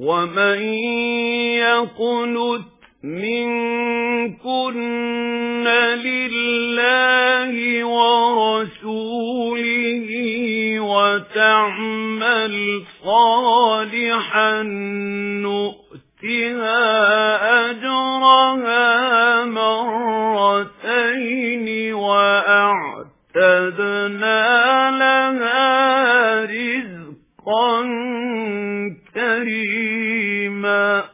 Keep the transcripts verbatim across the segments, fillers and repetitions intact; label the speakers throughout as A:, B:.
A: وَمَن يَقْنُتْ مِنكُنَّ لِلَّهِ وَرَسُولِهِ وَتَعْمَلْ صَالِحًا نُؤْتِهَا أَجْرَهَا مَرَّتَيْنِ وَأَعْتَدْنَا لَهَا رِزْقًا كَرِيمًا.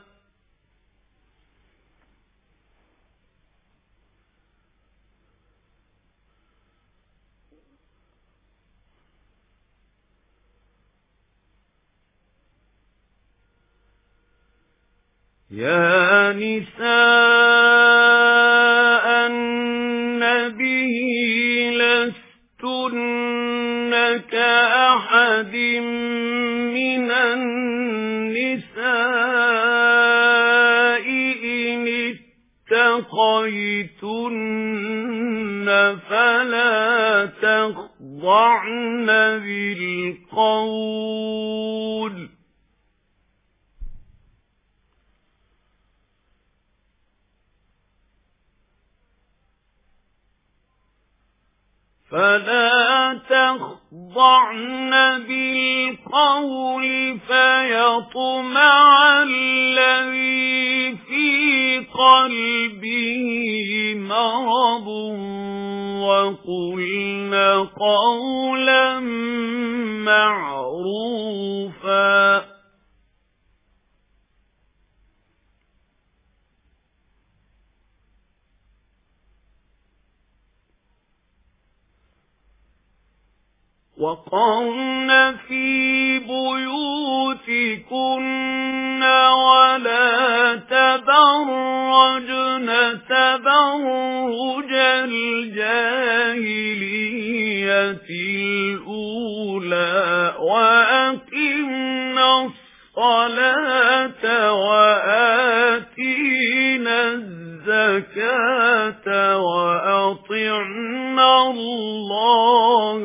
A: يا نساء النبي لستن كأحد من النساء إن اتقيتن فلا تخضعن بالقول فلا تخضعن بالقول فيطمع الذي في قلبه مرض وقلن قولا معروفا. وَقَرْنَ فِي بُيُوتِكُنَّ وَلَا تَبَرَّجْنَ تَبَرُّجَ الْجَاهِلِيَّةِ الْأُولَى وَأَقِمْنَ الصَّلَاةَ وَآتِينَ الزَّكَاةَ وَأَطِعْنَ اللَّهَ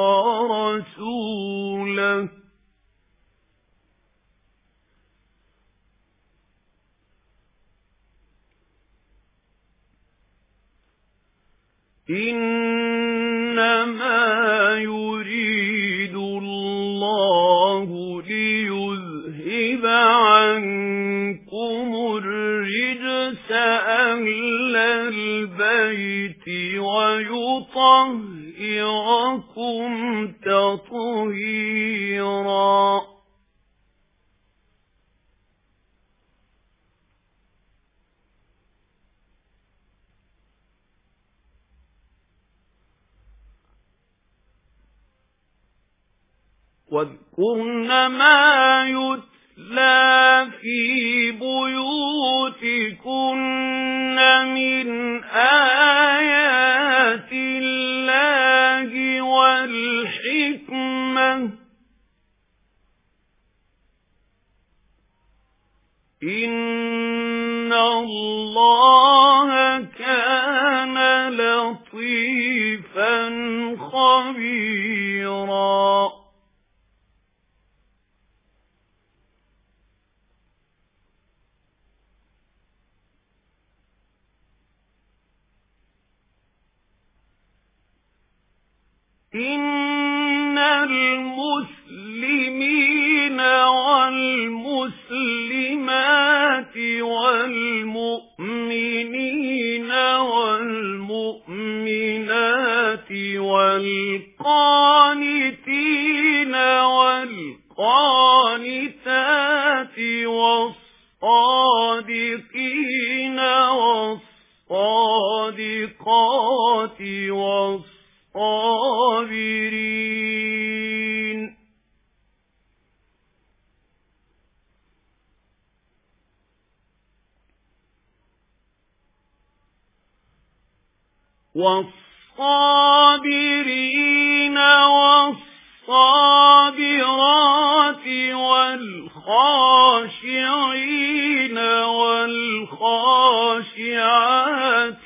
A: ورسوله إنما يريد الله ليذهب عنكم الرجس أهل البيت ويطهركم تطهيرا. واذكرن ما يتلى في بيوتكن من آيات الله والحكمة إن الله كان لطيفا خبيرا. إن المسلمين والمسلمات والمؤمنين والمؤمنات والقانتين والقانتات والصادقين والصادقات والصابرين والصابرين والصابرات والخاشعين والخاشعات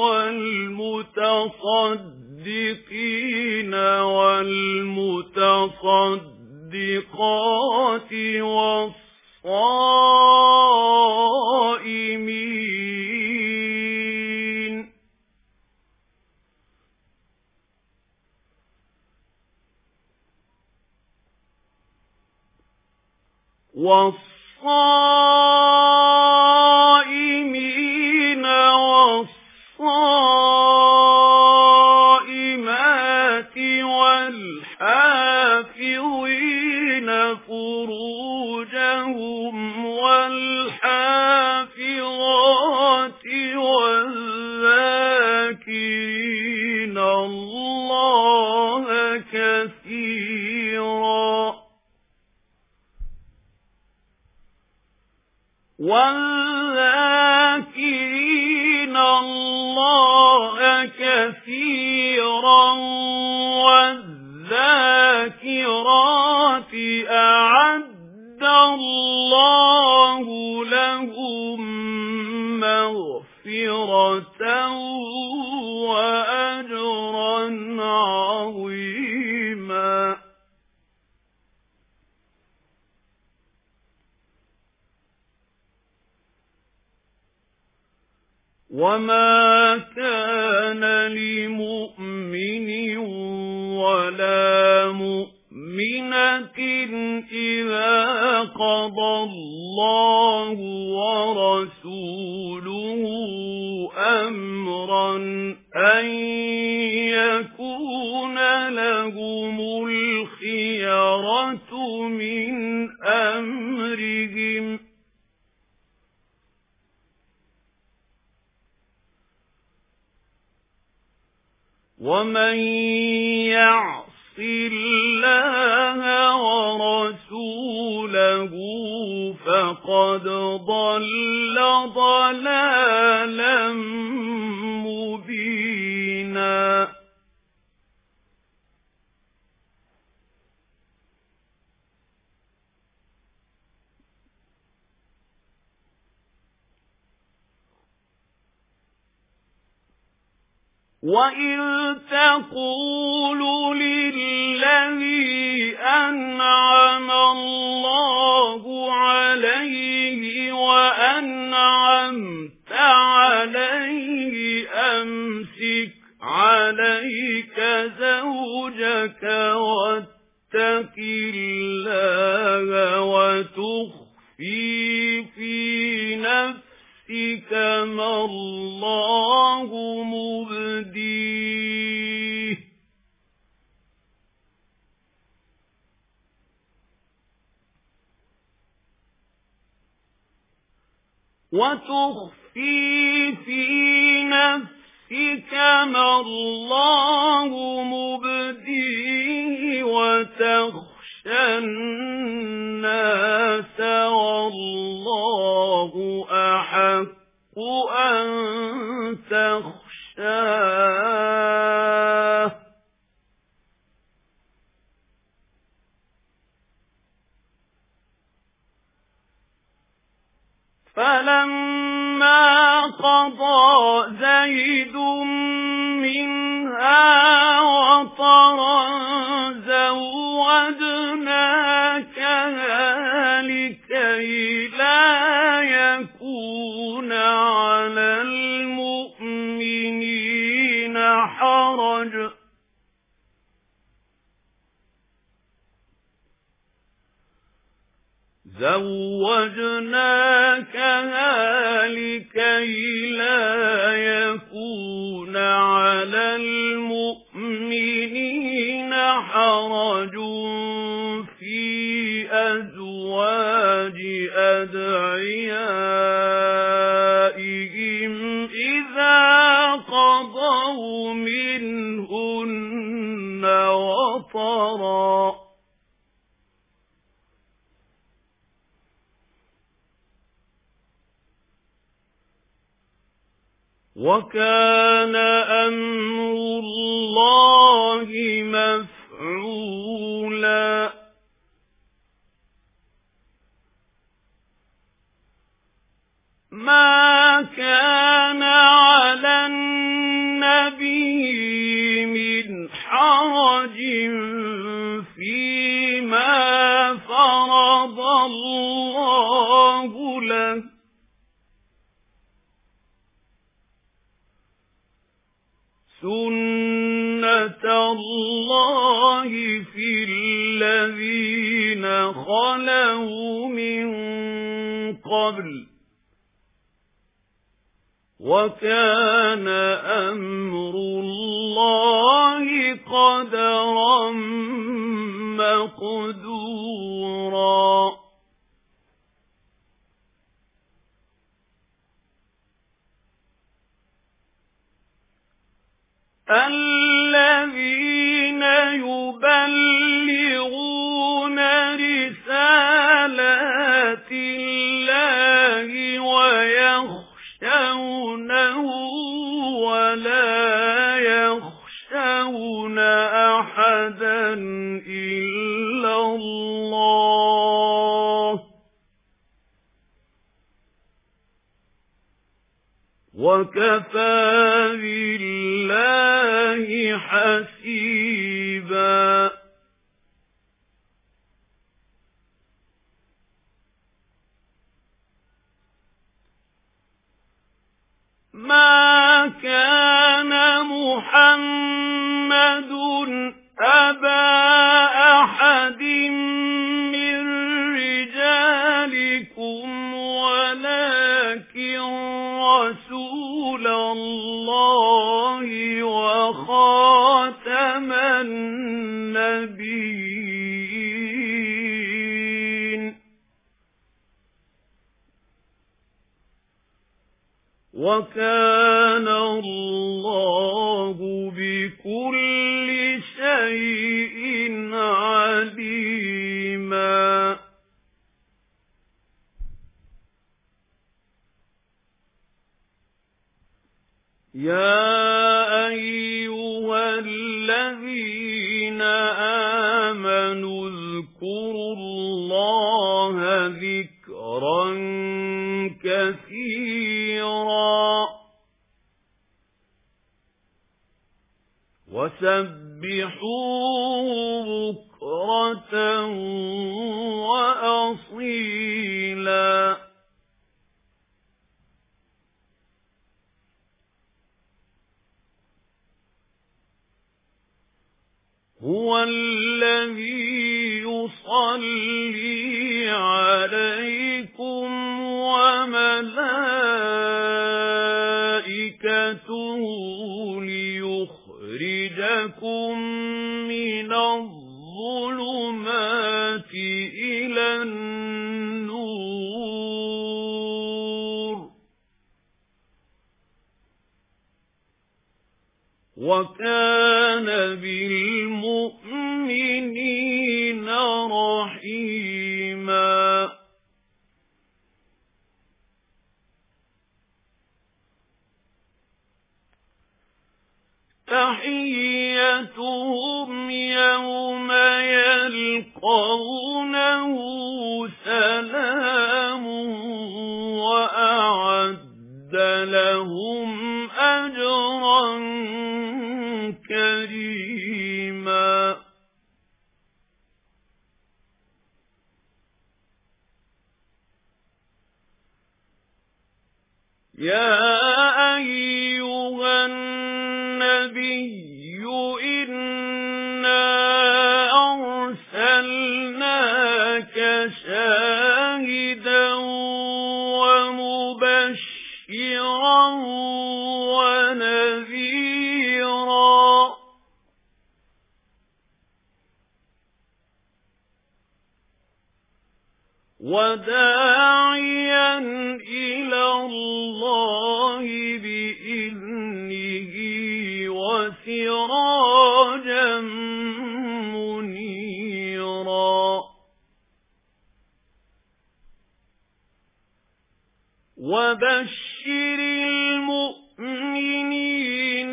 A: والمتصدقين والمتصدقات والصابرين والصائمين والصائمين والصائمات والحافظين فروجهم والحافظات والذاكرين الله كثيرا والذاكرين الله كثيرا والذاكرات أعد الله لهم مغفرة وأجرا عظيما. وما كان لمؤمن ولا مؤمنة إذا قضى الله ورسوله أمرا أن يكون لهم الخيرة من أمرهم ومن يعص الله ورسوله فقد ضل ضلالا مبينا. وَإِذْ تَقُولُ لِلَّذِي أَنْعَمَ اللَّهُ عَلَيْهِ وَأَنْعَمْتَ عَلَيْهِ أَمْسِكْ عَلَيْكَ زَوْجَكَ وَاتَّقِ اللَّهَ وَتُخْفِي فِي نَفْسِكَ ما الله مبديه وتخفي في نفسك ما الله مبديه وتخشى الناس والله أحق أن تخشاه فلما قضى زيد منها وطرا زوجناكها لكي لا يكون على المؤمنين حرج زوجناكها لكي لا يكون على المؤمنين حرج في أزواج أدعيائهم إذا قضوا منهن وطرا وَكَانَ أَمْرُ اللَّهِ مَفْعُولًا مَا كَانَ عَلَى النَّبِيِّ مِنْ حَرَجٍ فِيمَا فَرَضَ اللَّهُ اللَّهِ فِي الَّذِينَ خَلَوْا مِن قَبْلُ وَكَانَ أَمْرُ اللَّهِ قَدَرًا مَّقْدُورًا. الَّذِينَ يُبَلِّغُونَ رِسَالَاتِ اللَّهِ وَيَخْشَوْنَهُ وَلَا يَخْشَوْنَ أَحَدًا إِلَّا اللَّهَ وَكَفَى بِاللَّهِ حَسِيبًا. ما كان محمد أبا أحد من رجالكم ولكن رسول الله وخاتم النبيين وكان الله بكل شيء عليما. يا أيها الذين آمنوا اذكروا الله ذكرا كثيرا وسبحوه بكرة وأصيلا. هو الذي يصلي عليكم وملائكته ليخرجكم من الظلمات إلى النور وكان بالمؤمنين رحيما. تحيتهم يوم يلقونه سلام وأعد لهم أجرا كريما. يا أيها النبي إنا أرسلناك شاهدا ومبشرا ونذيرا وداعيا إلى الله بإذنه وسراجا منيرا. وبشر المؤمنين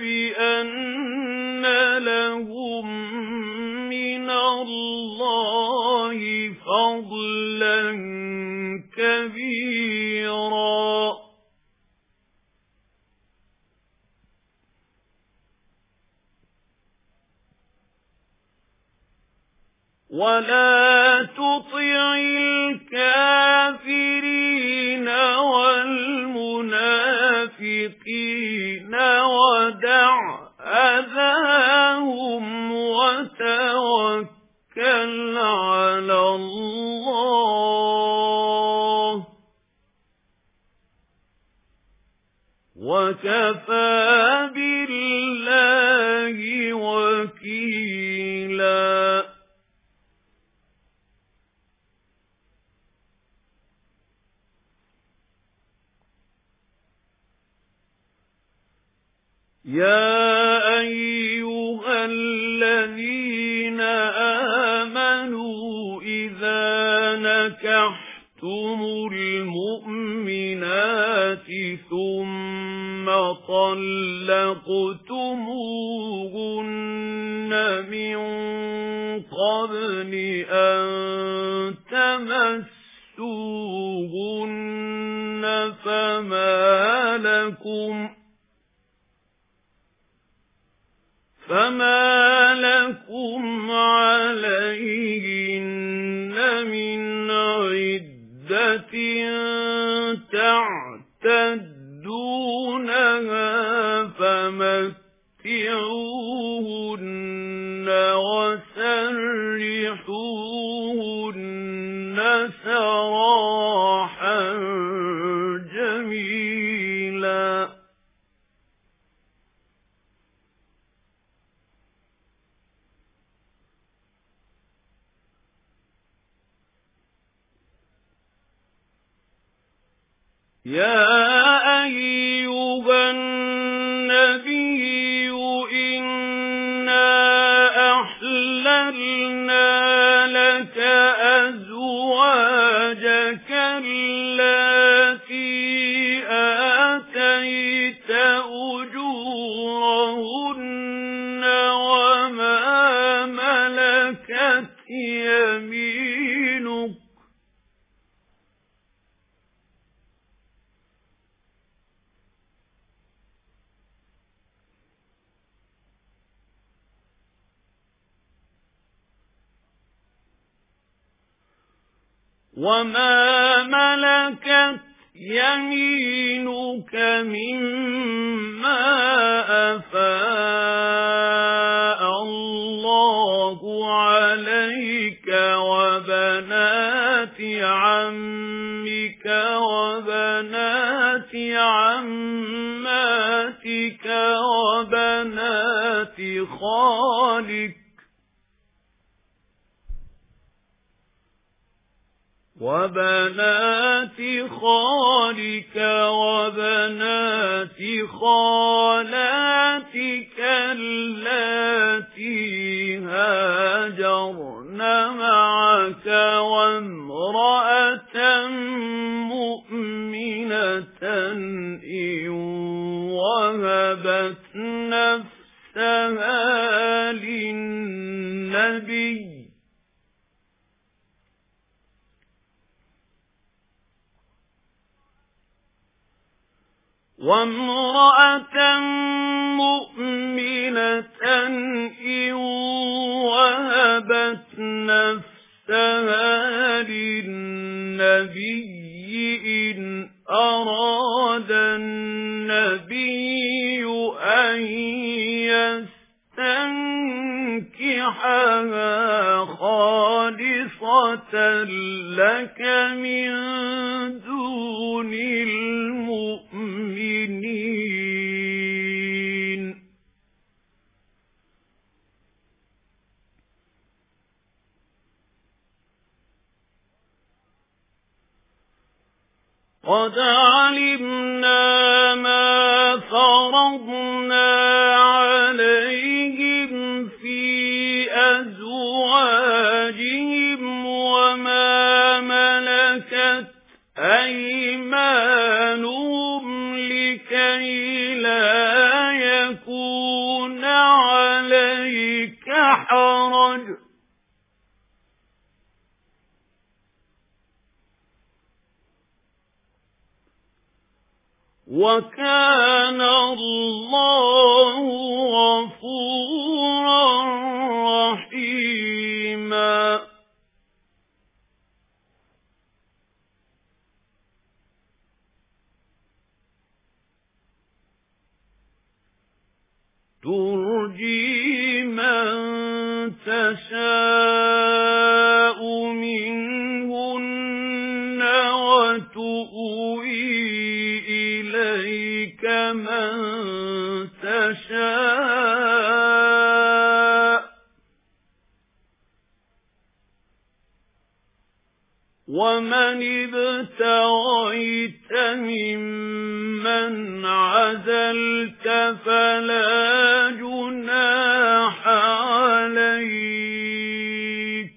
A: بأن لهم من الله فضلا كبيرا. ولا تطع الكافرين والمنافقين ودع أذاهم وتوكل على الله وكفى بالله وكيلا. يا أيها الذين آمنوا إذا نكحتم المؤمنات ثم طلقتموهن من قبل أن تمسوهن فما لكم فما لكم عليهن من عدة تعتدونها فمتعوهن وسرحوهن سراحا جميلا. يا أيها النبي إنا أحللنا لك أزواجك التي آتيت أجورهن وما ملكت يمينك وما ملكت يمينك مما أفاء الله عليك وبنات عمك وبنات عماتك وبنات خالك وبنات خالك وبنات خالاتك اللاتي هاجرن معك وامرأة مؤمنة إن وهبت نفسها للنبي وامرأة مؤمنة إن وهبت نفسها للنبي إن أراد النبي أن يستنكحها خالصة لك من دون المؤمنين. قد علمنا ما فرضنا عليهم في أزواجهم وما ملكت أيمانهم لكي لا يكون عليك حرج وكان الله غفورا رحيما. تُرْ تشاء منهن وتؤوي إليك من تشاء ومن ابتغيت ممن عزلت فلا جناح عليك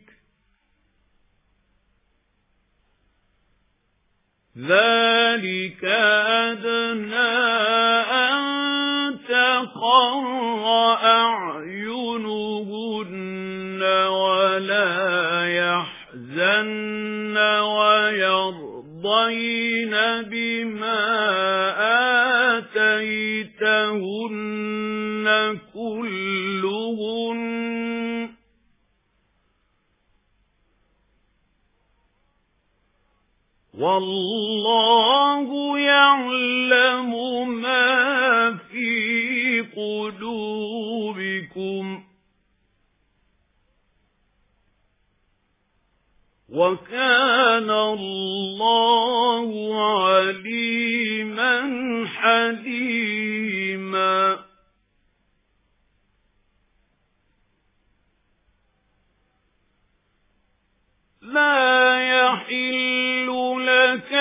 A: ذلك أدنى أن تقر أعينهن ولا يحزن ويرضين بما آتيتهن كلهن والله يعلم ما في قلوبكم وكان الله عليما حليما لا يحل لك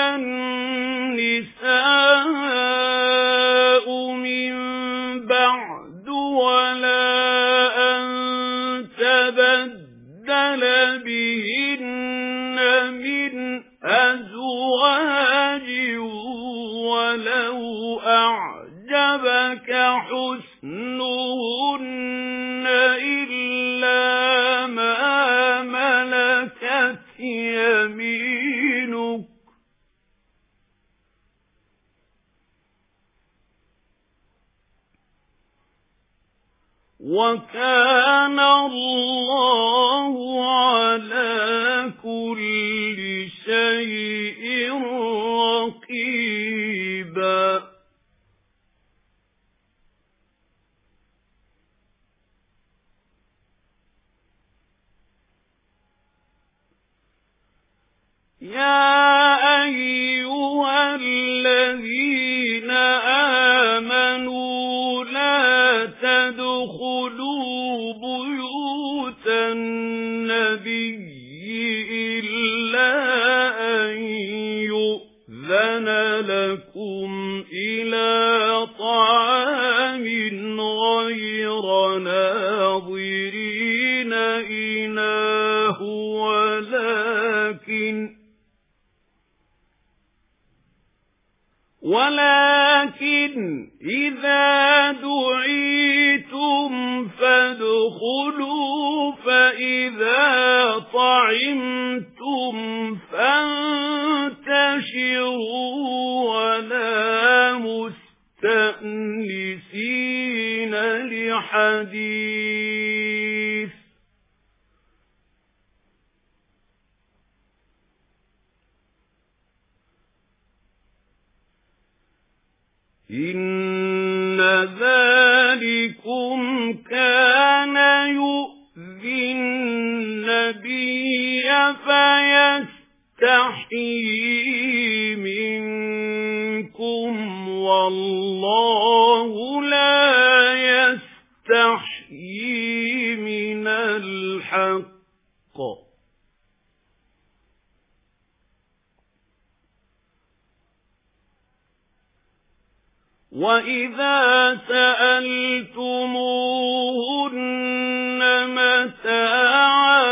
A: النساء من بعد ولا أن تبدل بهن من أزواج ولو أعجبك حسنهن إلا ما ملكت يمينك وكان الله على كل شيء رقيبا يا أيها الذين آمنوا لا تدخلوا بيوت النبي إلا أن يؤذن لكم إلى طعام غير ناظرين إناه ولكن ولكن إذا دعيتم فادخلوا فإذا طعمتم فانتشروا ولا مستأنسين لحديث إن ذلكم كان يؤذي النبي فيستحيي منكم والله لا يستحيي من الحق وَإِذَا سَأَلْتُمُوهُنَّ مَتَاعًا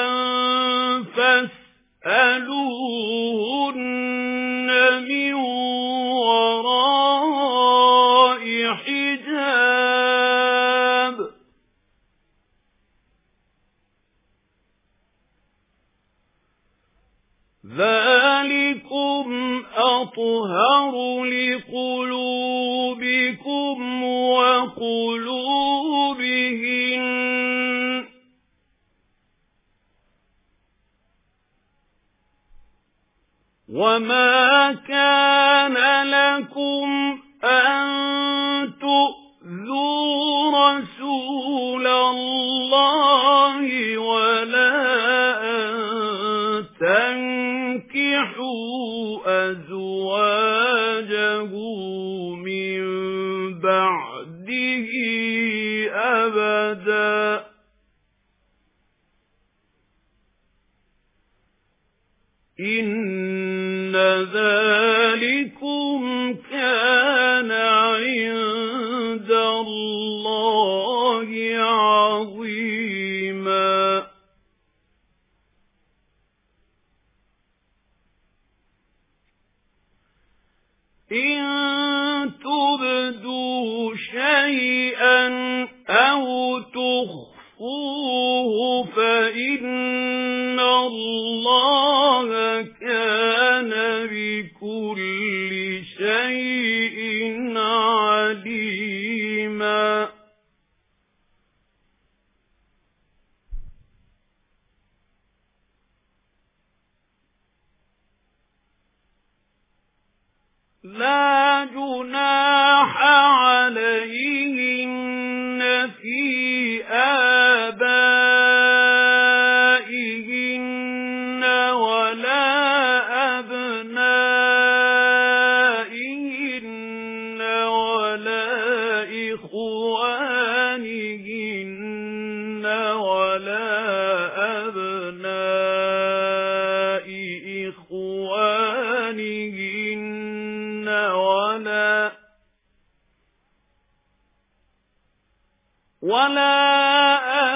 A: فَاسْأَلُوهُنَّ مِنْ وَرَاءِ حِجَابٍ ذَلِكُمْ أَطْهَرُ لِقُلُوبِكُمْ وَقُلُوبِهِنَّ وَمَا كَانَ لَكُمْ أَن تُؤْذُوا رَسُولَ اللَّهِ أزواجه من بعده أبدا إن ذلكم كان عند الله عظيما إن تبدوا شيئا أو تخفوه فإن الله كان بكل شيء عليما لا جناح عليهن في آبائهن ولا أبنائهن ولا إخوانهن ولا أبناء إخوانهن ولا ولا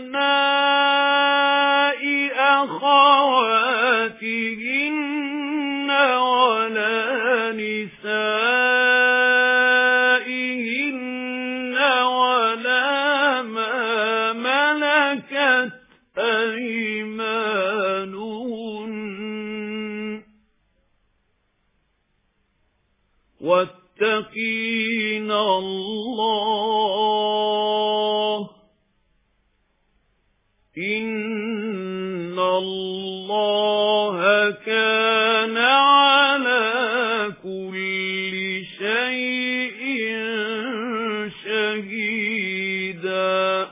A: أبناء أخواتهن ولا نسائهن ولا ما ملكت أيمانهن واتقين الله إن الله كان على كل شيء شهيدا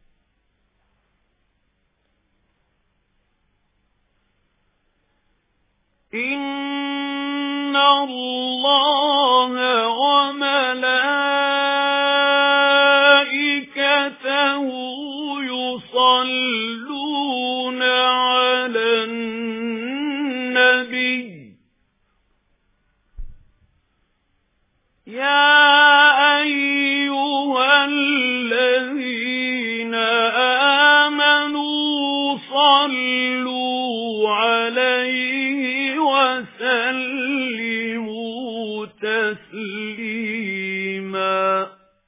A: إن الله وملائكته يصلون على النبي يا أيها الذين آمنوا صلوا عليه وسلموا تسليما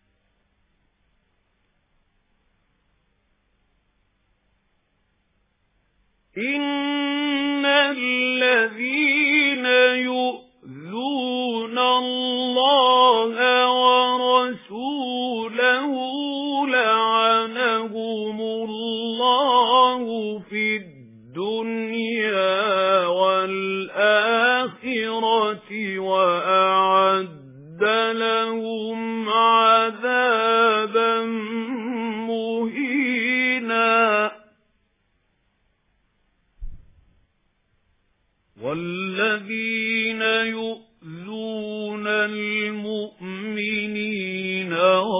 A: إن الذين يؤذون الله ورسوله لعنهم الله في الدنيا والآخرة وأعد لهم عذابا مهينا والذين يؤذون المؤمنين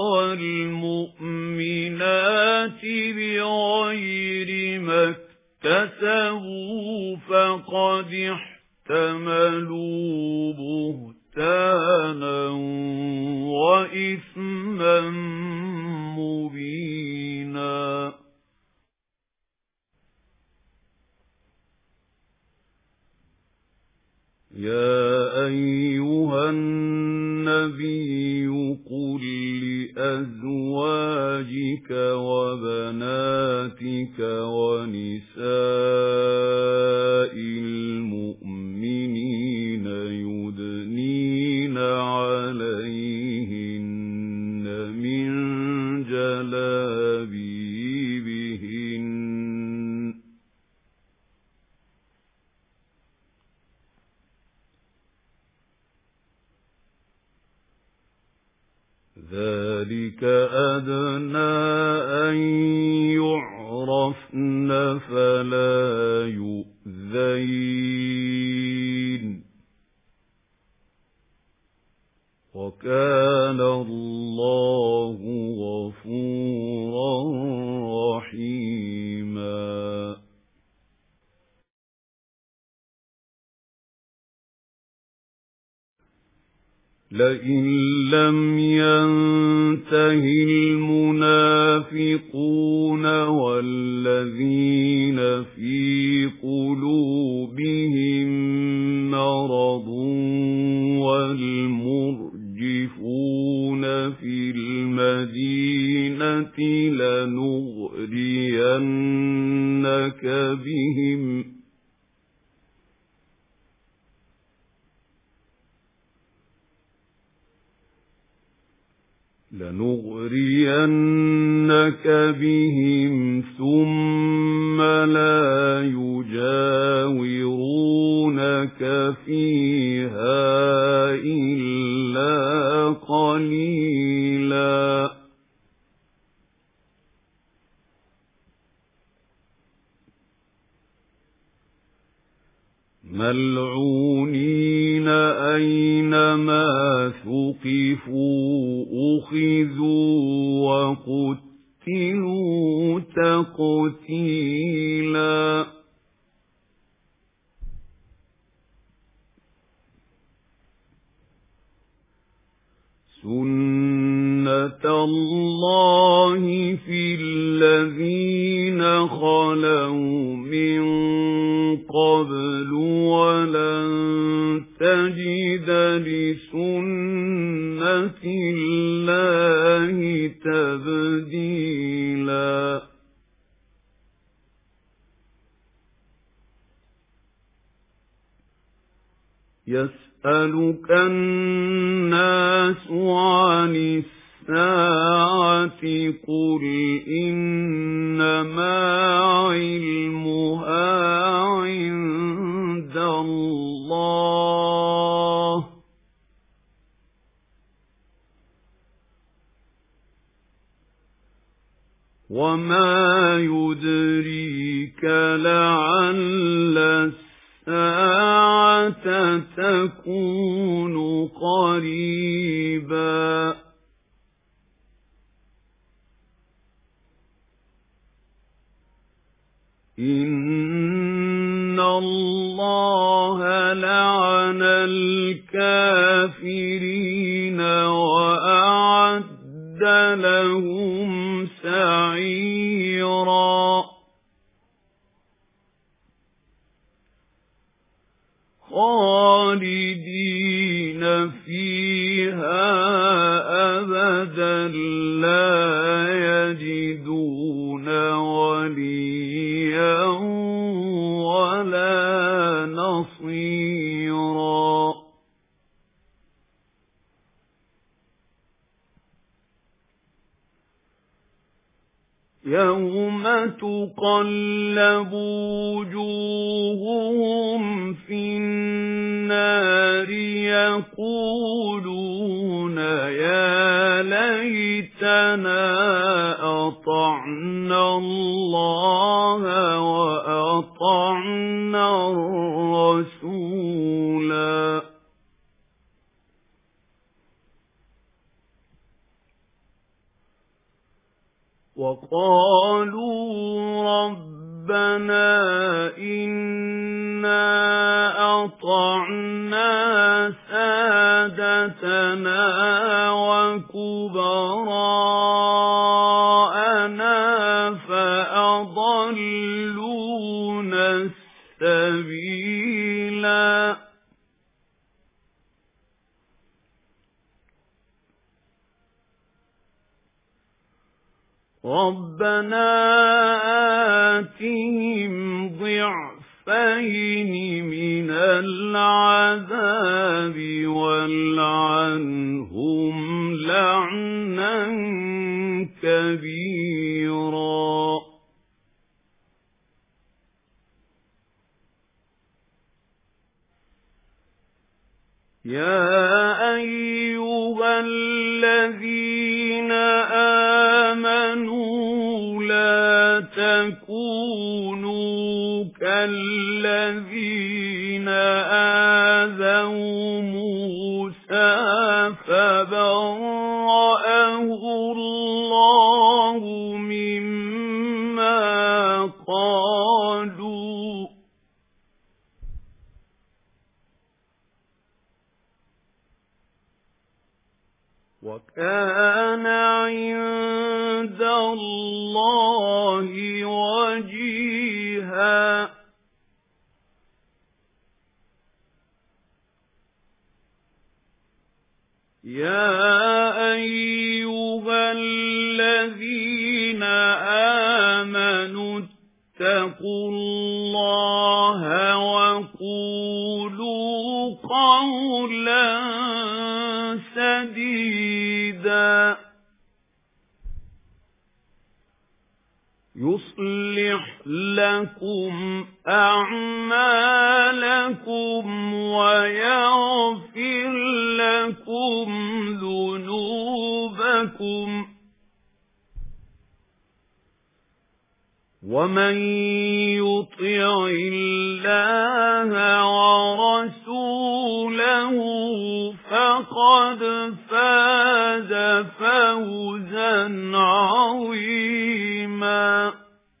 A: والمؤمنات بغير ما اكتسبوا فقد احتملوا بهتانا وإثما مبينا يا أيها النبي قل لأزواجك وبناتك ونساء المؤمنين يدنين عليهن من جلابيبهن ذلك أدنى أن يعرفن فلا يؤذين وَكَانَ اللَّهُ غَفُورًا رَّحِيمًا. لَئِن لَّمْ يَنتَهِ الْمُنَافِقُونَ وَالَّذِينَ فِي قُلُوبِهِم مَّرَضٌ وَالْمُرْجِفُونَ فِي الْمَدِينَةِ لَنُغْرِيَنَّكَ بِهِمْ لنغرينك بهم ثم لا يجاورونك فيها إلا قليلا. ملعونين أينما ثقفوا أخذوا وقتلوا تقتيلا. سُنَّةَ اللَّهِ فِي الَّذِينَ خَلَوْا مِن قَبْلُ وَلَن تَجِدَ لِسُنَّةِ اللَّهِ تَبْدِيلًا. يَسْأَلُكَ النَّاسُ عَنِ السَّاعَةِ قُلْ إِنَّمَا عِلْمُهَا عِندَ اللَّهِ وَمَا يُدْرِيكَ لَعَلَّ السَّاعَةَ تَكُونُ قَرِيبًا. إِنَّ اللَّهَ لَعَنَ الْكَافِرِينَ وَأَعَدَّ لَهُمْ سَعِيرًا. خَالِدِينَ فِيهَا أَبَدًا لَّا يَجِدُونَ وَلِيًّا وَلَا نَصِيرًا. يَوْمَ تُقَلَّبُ وُجُوهُهُمْ فِي النَّارِ يَقُولُونَ يَا لَيْتَنَا أَطَعْنَا اللَّهَ وَأَطَعْنَا الرَّسُولَا. وَقَالُوا رَبَّنَا إِنَّا أَطَعْنَا سَادَتَنَا وَكُبَرَاءَنَا فَأَضَلُّونَا السَّبِيلَا. رَبَّنَا آتِهِمْ ضِعْفَيْنِ مِنَ الْعَذَابِ وَالْعَنْهُمْ لَعْنًا كَبِيرًا. يَا أَيُّهَا الَّذِينَ آمَنُوا لَا تَكُونُوا كَالَّذِينَ آذَوْا مُوسَىٰ فَبَرَّأَهُ اللَّهُ مِمَّا قَالُوا وَكَانَ عِندَ اللَّهِ وَجِيهًا. يَا أَيُّهَا الَّذِينَ آمَنُوا اتَّقُوا اللَّهَ وَقُولُوا قَوْلًا سَدِيدًا يُصْلِحْ لَكُمْ أَعْمَالَكُمْ وَيَغْفِرْ لَكُمْ ذُنُوبَكُمْ وَمَن يُطِعِ اللَّهَ وَرَسُولَهُ فَقَدْ فَازَ فَوْزًا عَظِيمًا.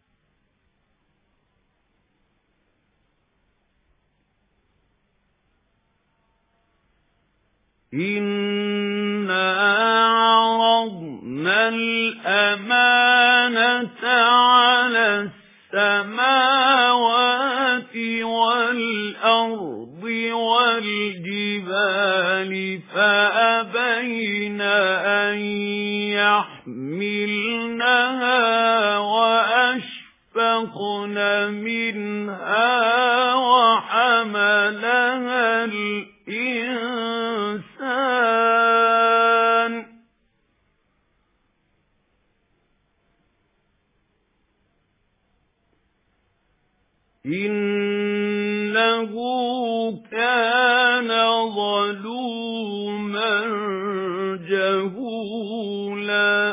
A: إِنَّا عَرَضْنَا الْأَمَانَةَ عَلَى السَّمَاوَاتِ وَالْأَرْضِ وَالْجِبَالِ فَأَبَيْنَ أَن يَحْمِلْنَهَا وَأَشْفَقْنَ مِنْهَا وَحَمَلَهَا الْإِنسَانُ إِنَّهُ كَانَ ظَلُومًا جَهُولًا.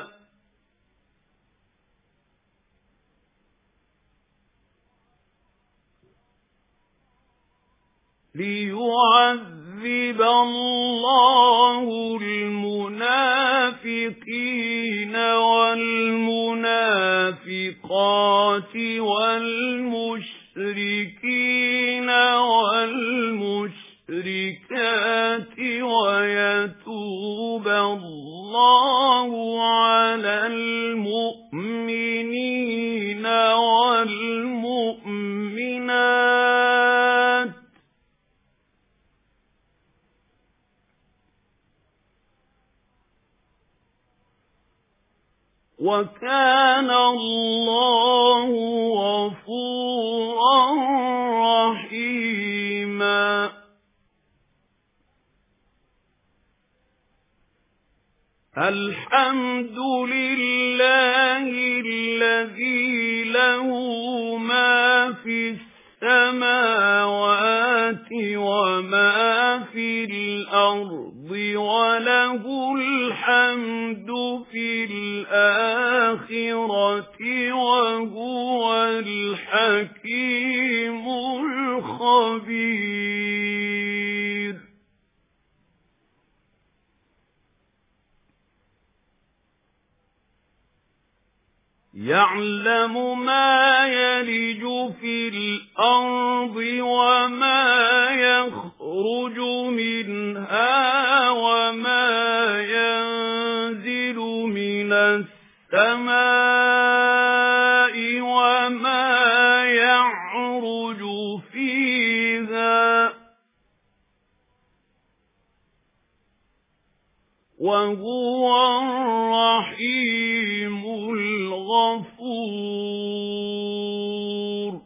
A: لِيُعَذِّبَ اللَّهُ الْمُنَافِقِينَ وَالْمُنَافِقَاتِ وَالْمُشْرِكِينَ وَالْمُشْرِكَاتِ وَيَتُوبَ اللَّهُ عَلَى الْمُؤْمِنِينَ وَالْمُؤْمِنَاتِ وَكَانَ اللَّهُ غَفُورًا رَّحِيمًا. الْحَمْدُ لِلَّهِ الَّذِي لَهُ مَا فِي السَّمَاوَاتِ وَمَا فِي الْأَرْضِ وَلَهُ الْحَمْدُ فِي الْآخِرَةِ وَهُوَ الْحَكِيمُ الْخَبِيرُ. يَعْلَمُ مَا يَلِجُ فِي الْأَرْضِ وَمَا يَخْرُجُ مِنْهَا وَمَا يَنزِلُ مِنَ السَّمَاءِ وَمَا يَعْرُجُ فِيهَا وَهُوَ الرَّحِيمُ الْغَفُورُ.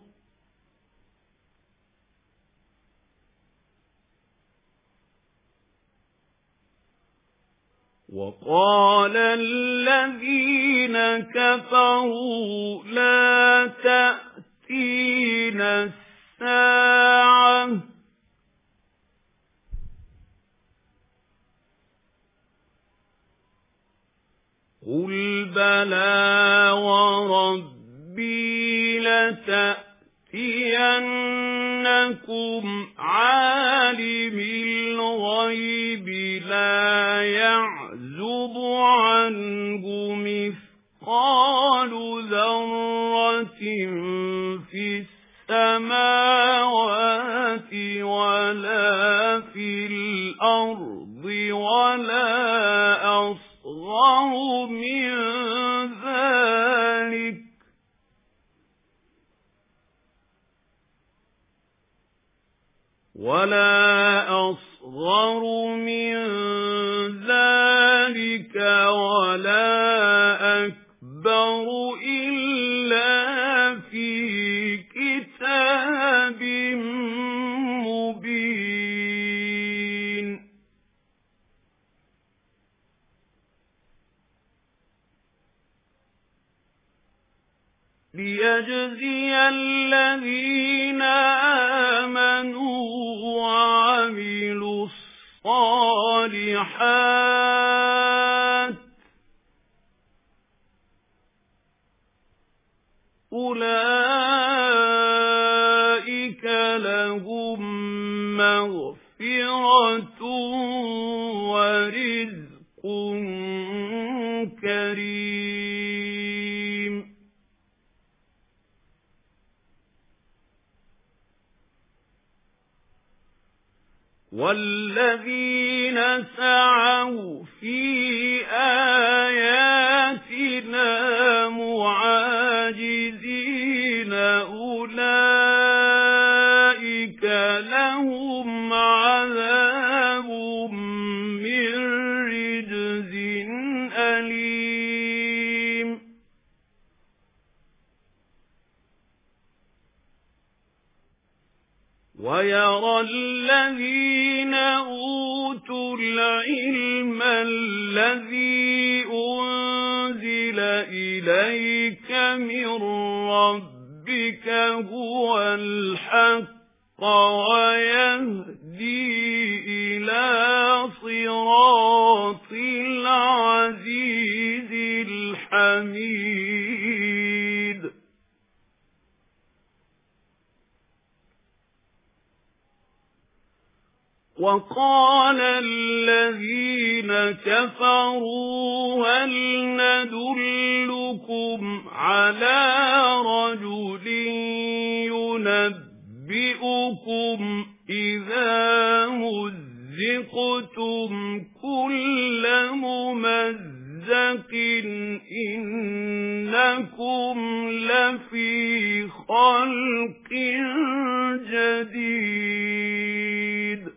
A: وَقَالَ الَّذِينَ كَفَرُوا لَا تَأْتِينَا السَّاعَةُ قُلْ بَلَى وَرَبِّي لَتَأْتِينَكُمْ لَنَأْتِيَنَّكُمْ عَالِمِ الْغَيْبِ لَا يَعْزُبُ عَنْهُ مِثْقَالُ ذَرَّةٍ فِي السَّمَاوَاتِ وَلَا فِي الْأَرْضِ وَلَا أَصْغَرُ مِنْ ذَلِكَ وَلَا أَصْغَرُ مِنْ ذَلِكَ وَلَا أَكْبَرُ إِلَّا فِي كِتَابٍ مُبِينٍ لِيَجْزِيَ الَّذِينَ آمَنُوا وَعَمِلُوا الصَّالِحَاتِ أُولَئِكَ لَهُم مَّغْفِرَةٌ وَرِزْقٌ كَرِيمٌ وَالَّذِينَ سَعَوْا فِي آيَاتِنَا مُعَاجِزِينَ أُولَئِكَ لَهُمْ عَذَابٌ مِّن رِّجْزٍ أَلِيمٌ وَيَرَى الَّذِينَ أُوتُوا الْعِلْمَ الَّذِي أُنزِلَ إِلَيْكَ مِن رَّبِّكَ هُوَ الْحَقَّ وَيَهْدِي إِلَى صِرَاطِ الْعَزِيزِ الْحَمِيدِ وَقَالَ الَّذِينَ كَفَرُوا هَلْ نَدُلُّكُمْ عَلَى رَجُلٍ يُنَبِّئُكُمْ إِذَا مُزِّقْتُمْ كُلَّ مُمَزَّقٍ إِنَّكُمْ لَفِي خَلْقٍ جَدِيدٍ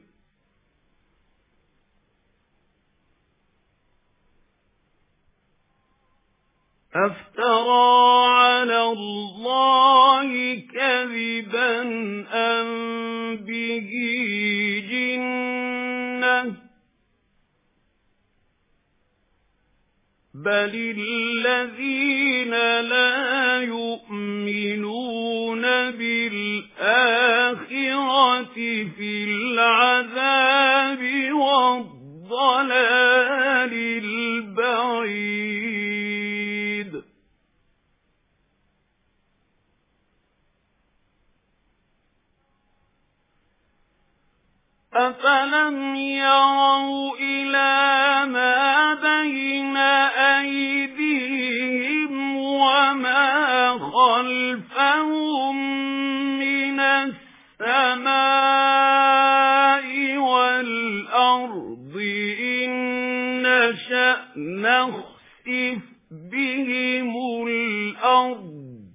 A: أَفْتَرَىٰ عَلَى اللَّهِ كَذِبًا أَمْ بِهِ جِنَّةٌ بَلِ الَّذِينَ لَا يُؤْمِنُونَ بِالْآخِرَةِ فِي الْعَذَابِ وَالضَّلَالِ الْبَعِيدِ أَفَلَمْ يَرَوْا إِلَى مَا بَيْنَ أَيْدِيهِمْ وَمَا خَلْفَهُم مِّنَ السَّمَاءِ وَالْأَرْضِ إِن نَّشَأْ نَخْسِفْ بِهِمُ الْأَرْضَ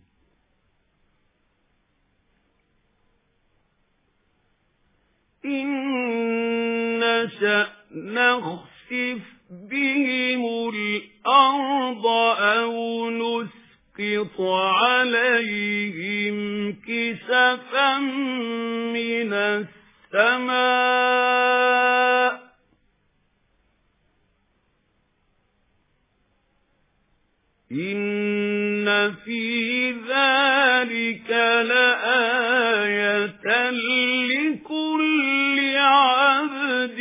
A: إِن نَّشَأْ نَخْسِفْ بِهِمُ الْأَرْضَ أَوْ نُسْقِطْ عَلَيْهِمْ كِسَفًا مِّنَ السَّمَاءِ إِنَّ فِي ذَلِكَ لَآيَةً لِكُلِّ عَبْدٍ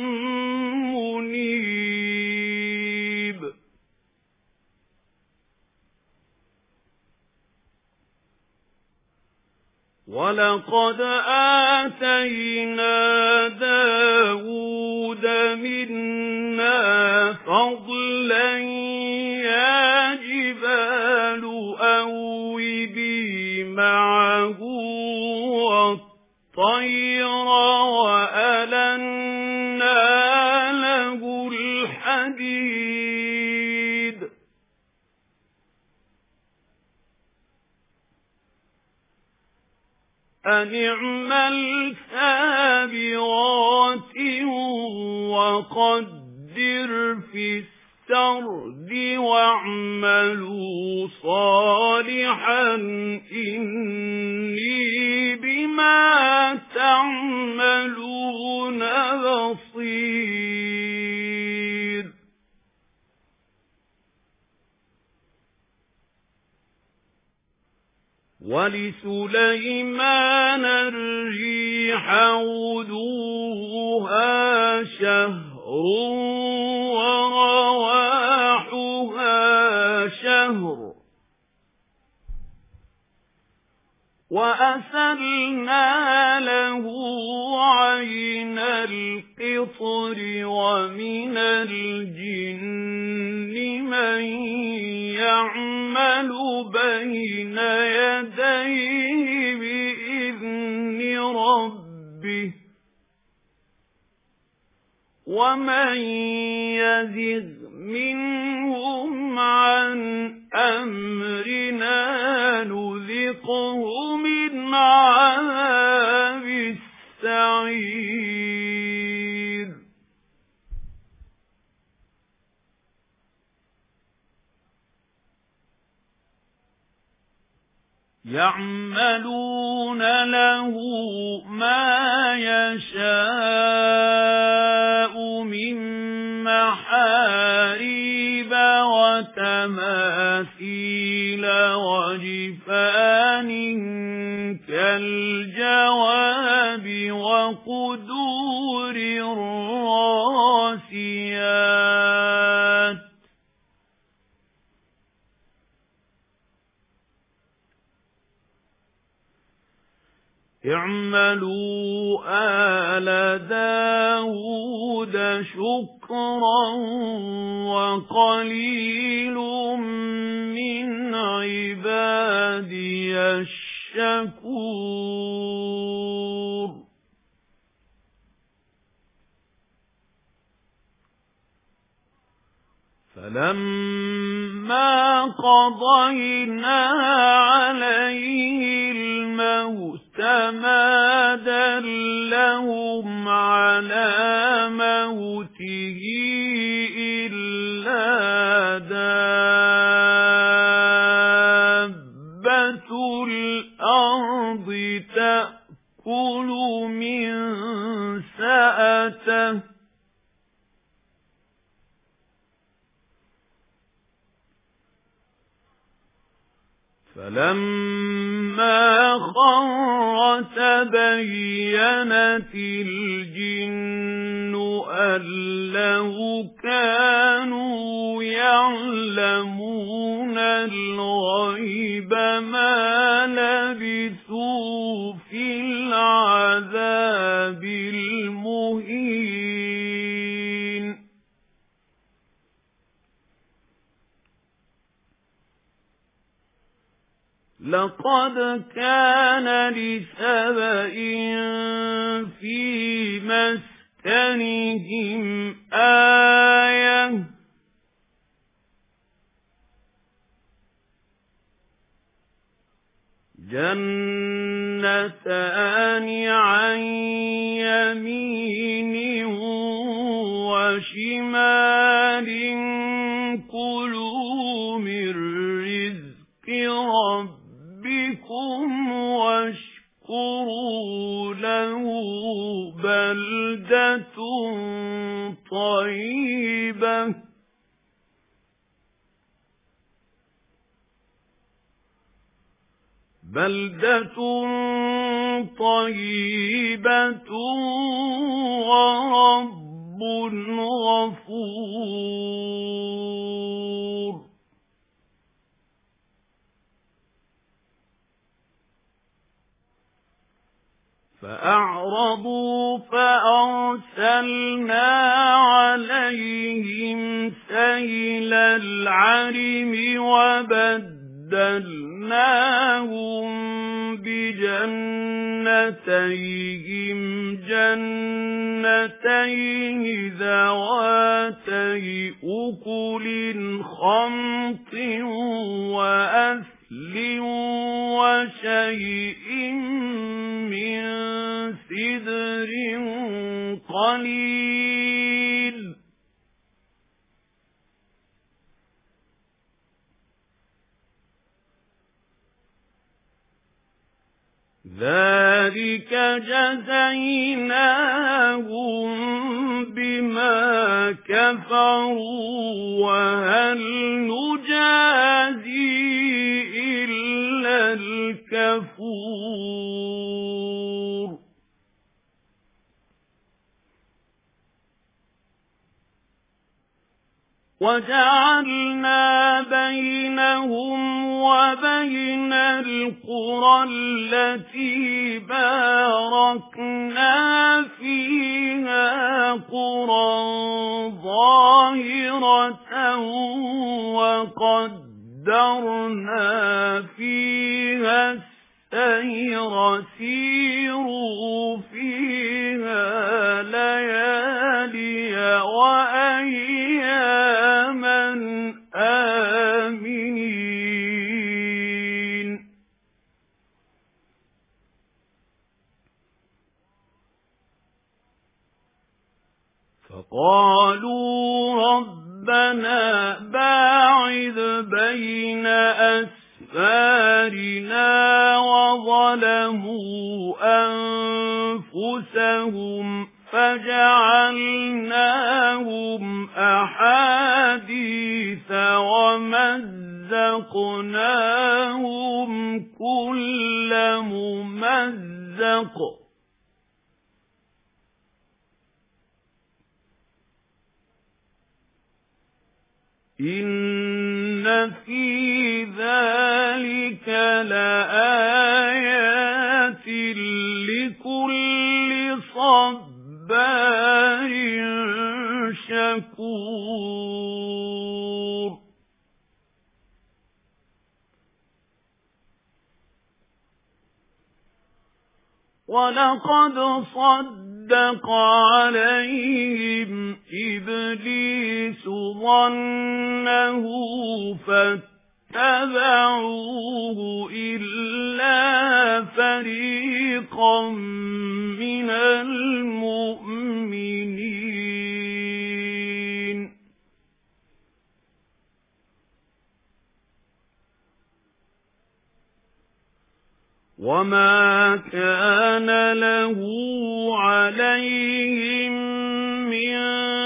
A: مُنِيبٍ وَلَقَدْ آتَيْنَا دَاوُودَ مِنَّا فَضْلًا يَا جِبَالُ أَوِّبِي مَعَهُ وَالطَّيْرَ وَأَلَنَّا لَهُ الْحَدِيدَ أَنِ اعْمَلْ سَابِغَاتٍ وَقَدِّرْ فِي السَّرْدِ وَاعْمَلُوا صَالِحًا إِنِّي بِمَا تَعْمَلُونَ بَصِيرٌ وَلِسُلَيْمَانَ الرِّيحَ غُدُوُّهَا شَهْرٌ وَرَوَاحُهَا شَهْرٌ وَأَسَلْنَا لَهُ عَيْنَ الْقِطْرِ وَمِنَ الْجِنِّ مَن يَعْمَلُ بَيْنَ يَدَيْهِ بِإِذْنِ رَبِّهِ وَمَن يَزِغْ مِنْهُمْ عَنْ أَمْرِنَا نُذِقْهُ مِنْ عَذَابِ السَّعِيرِ يَعْمَلُونَ لَهُ مَا يَشَاءُ مِن مَّحَارِيبَ وَتَمَاثِيلَ وَجِفَانٍ كَالْجَوَابِ وَقُدُورٍ رَّاسِيَاتٍ اعْمَلُوا آلَ دَاوُودَ شُكْرًا وَقَلِيلٌ مِّنْ عِبَادِيَ الشَّكُورُ فَلَمَّا قَضَيْنَا عَلَيْهِ الْمَوْتَ مَا دَلَّهُمْ عَلَى مَوْتِهِ إِلَّا دَابَّةُ الْأَرْضِ تَأْكُلُ مِنْ سَأَتَهُ فَلَمَّا خَرَّ تَبَيَّنَتِ الْجِنُّ أَن لَّوْ كَانُوا يَعْلَمُونَ الْغَيْبَ مَا لَبِثُوا فِي الْعَذَابِ الْمُهِينِ لَقَدْ كَانَ لِسَبَإٍ فِي مَسْكَنِهِمْ آيَةٌ جَنَّتَانِ عَنْ يَمِينٍ وَشِمَالٍ كُلُوا مِنْ رِزْقِ رَبِّكُمْ وَاشْكُرُوا لَهُ بَلْدَةٌ طَيِّبَةٌ بَلْدَةٌ طَيِّبَةٌ وَرَبٌّ غَفُورٌ فأعرضوا فأرسلنا عليهم سيل العرم وبدلناهم بجنتيهم جنتين ذواتي أكل خمط وأثل وشيء من سدر قليل ذلك جزيناهم بما كفروا وهل نجازي إلا الكفور وَجَعَلْنَا بَيْنَهُمْ وَبَيْنَ الْقُرَى الَّتِي بَارَكْنَا فِيهَا قُرًى ظَاهِرَةً وَقَدَّرْنَا فِيهَا السَّيْرَ سِيرُوا فِيهَا لَيَالِيَ وَأَيَّامًا آمِنِينَ فَقَالُوا رَبَّنَا بَاعِدْ بَيْنَ أَسْفَارِنَا وَظَلَمُوا أَنفُسَهُمْ فَجَعَلْنَاهُمْ أَحَادِيثَ وَمَزَّقْنَاهُمْ كُلَّ مُمَزَّقٍ إِنَّ فِي ذَلِكَ لَآيَاتٍ لِكُلِّ صَبَّارٍ شَكُورٍ وَلَقَدْ صَدَّقَ عَلَيْهِمْ إِبْلِيسُ ظَنَّهُ فَاتَّبَعُوهُ إِلَّا فَرِيقًا مِنَ الْمُؤْمِنِينَ وَمَا كَانَ لَهُ عَلَيْهِمْ مِنْ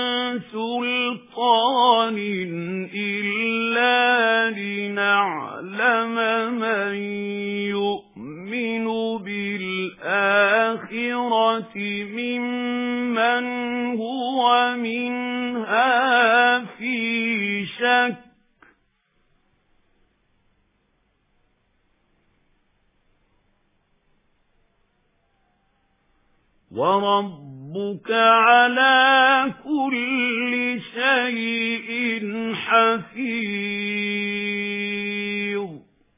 A: سُلْطَانٍ إِلَّا لِنَعْلَمَ مَنْ يُؤْمِنُ بِالْآخِرَةِ مِمَّنْ هُوَ مِنْهَا فِي شَكٍّ وَرَبُّكَ عَلَى كُلِّ شَيْءٍ حَفِيظٌ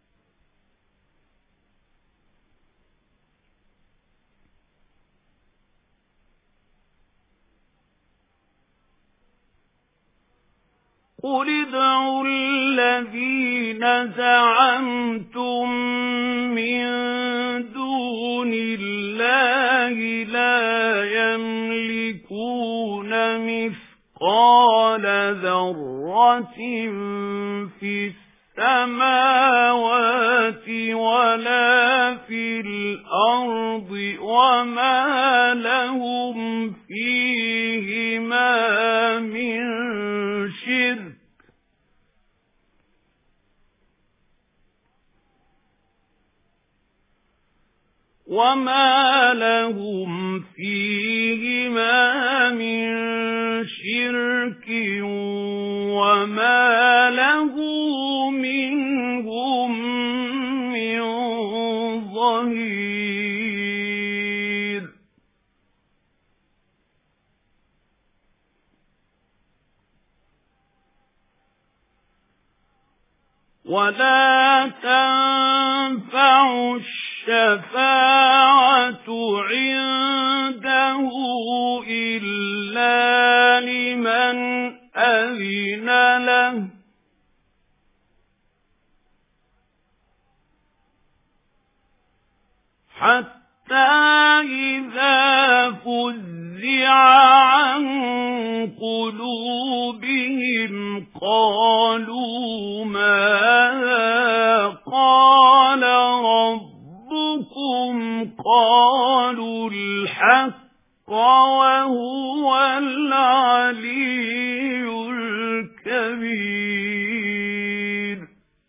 A: قُلِ ادْعُوا الَّذِينَ زَعَمْتُم مِّن دُونِ اللَّهِ لَا يَمْلِكُونَ مِثْقَالَ ذَرَّةٍ فِي السَّمَاوَاتِ وَلَا فِي الْأَرْضِ وَمَا لَهُمْ فِيهِمَا مِنْ شِرْكٍ وَمَا لَهُمْ فِيهِمَا مِنْ شِرْكٍ وَمَا لَهُ مِنْهُمْ مِنْ ظَهِيرٍ ولا تنفع الشفاعة عنده إلا لمن أذن له حتى إذا فزع عن قلوبهم قالوا ماذا قال ربكم قالوا الحق وهو العلي الكبير.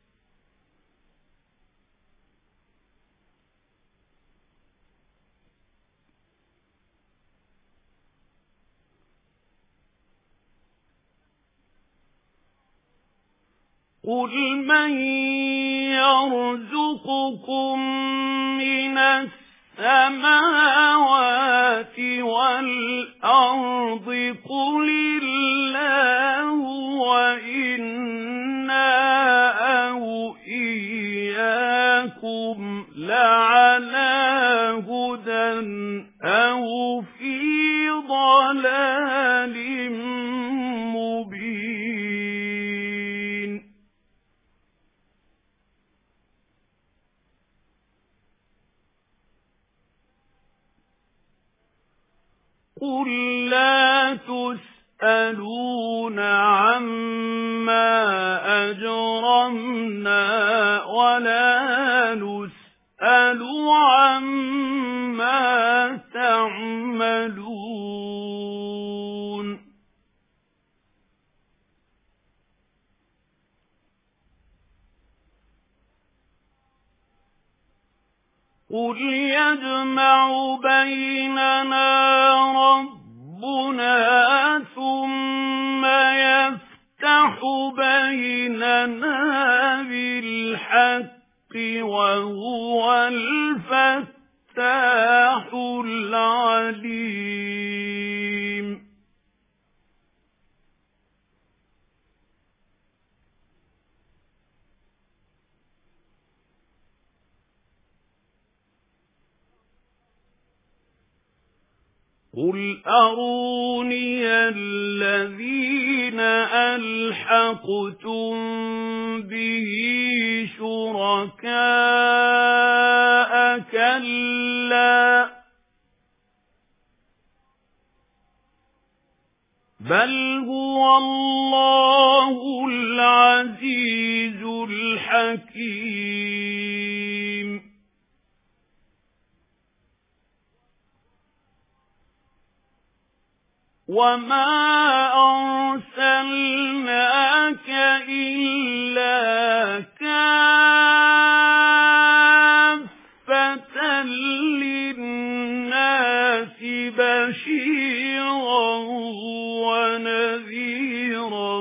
A: قُلْ مَن يَرْزُقُكُم مِّنَ السَّمَاوَاتِ وَالْأَرْضِ قُلِ اللَّهُ وَإِنَّا أَوْ إِيَّاكُمْ لَعَلَىٰ هُدًى أَوْ فِي ضَلَالٍ مُّبِينٍ. قُل لَّا تُسْأَلُونَ عَمَّا أَجْرَمْنَا وَلَا نُسْأَلُ عَمَّا تَعْمَلُونَ. قُلْ يَجْمَعُ بَيْنَنَا رَبُّنَا ثُمَّ يَفْتَحُ بَيْنَنَا بِالْحَقِّ وَهُوَ الْفَتَّاحُ الْعَلِيمُ. قُلْ أَرُونِيَ الَّذِينَ أَلْحَقْتُم بِهِ شُرَكَاءَ كَلَّا بَلْ هُوَ اللَّهُ الْعَزِيزُ الْحَكِيمُ. وَمَا أَرْسَلْنَاكَ إِلَّا كَافَّةً لِّلنَّاسِ بَشِيرًا وَنَذِيرًا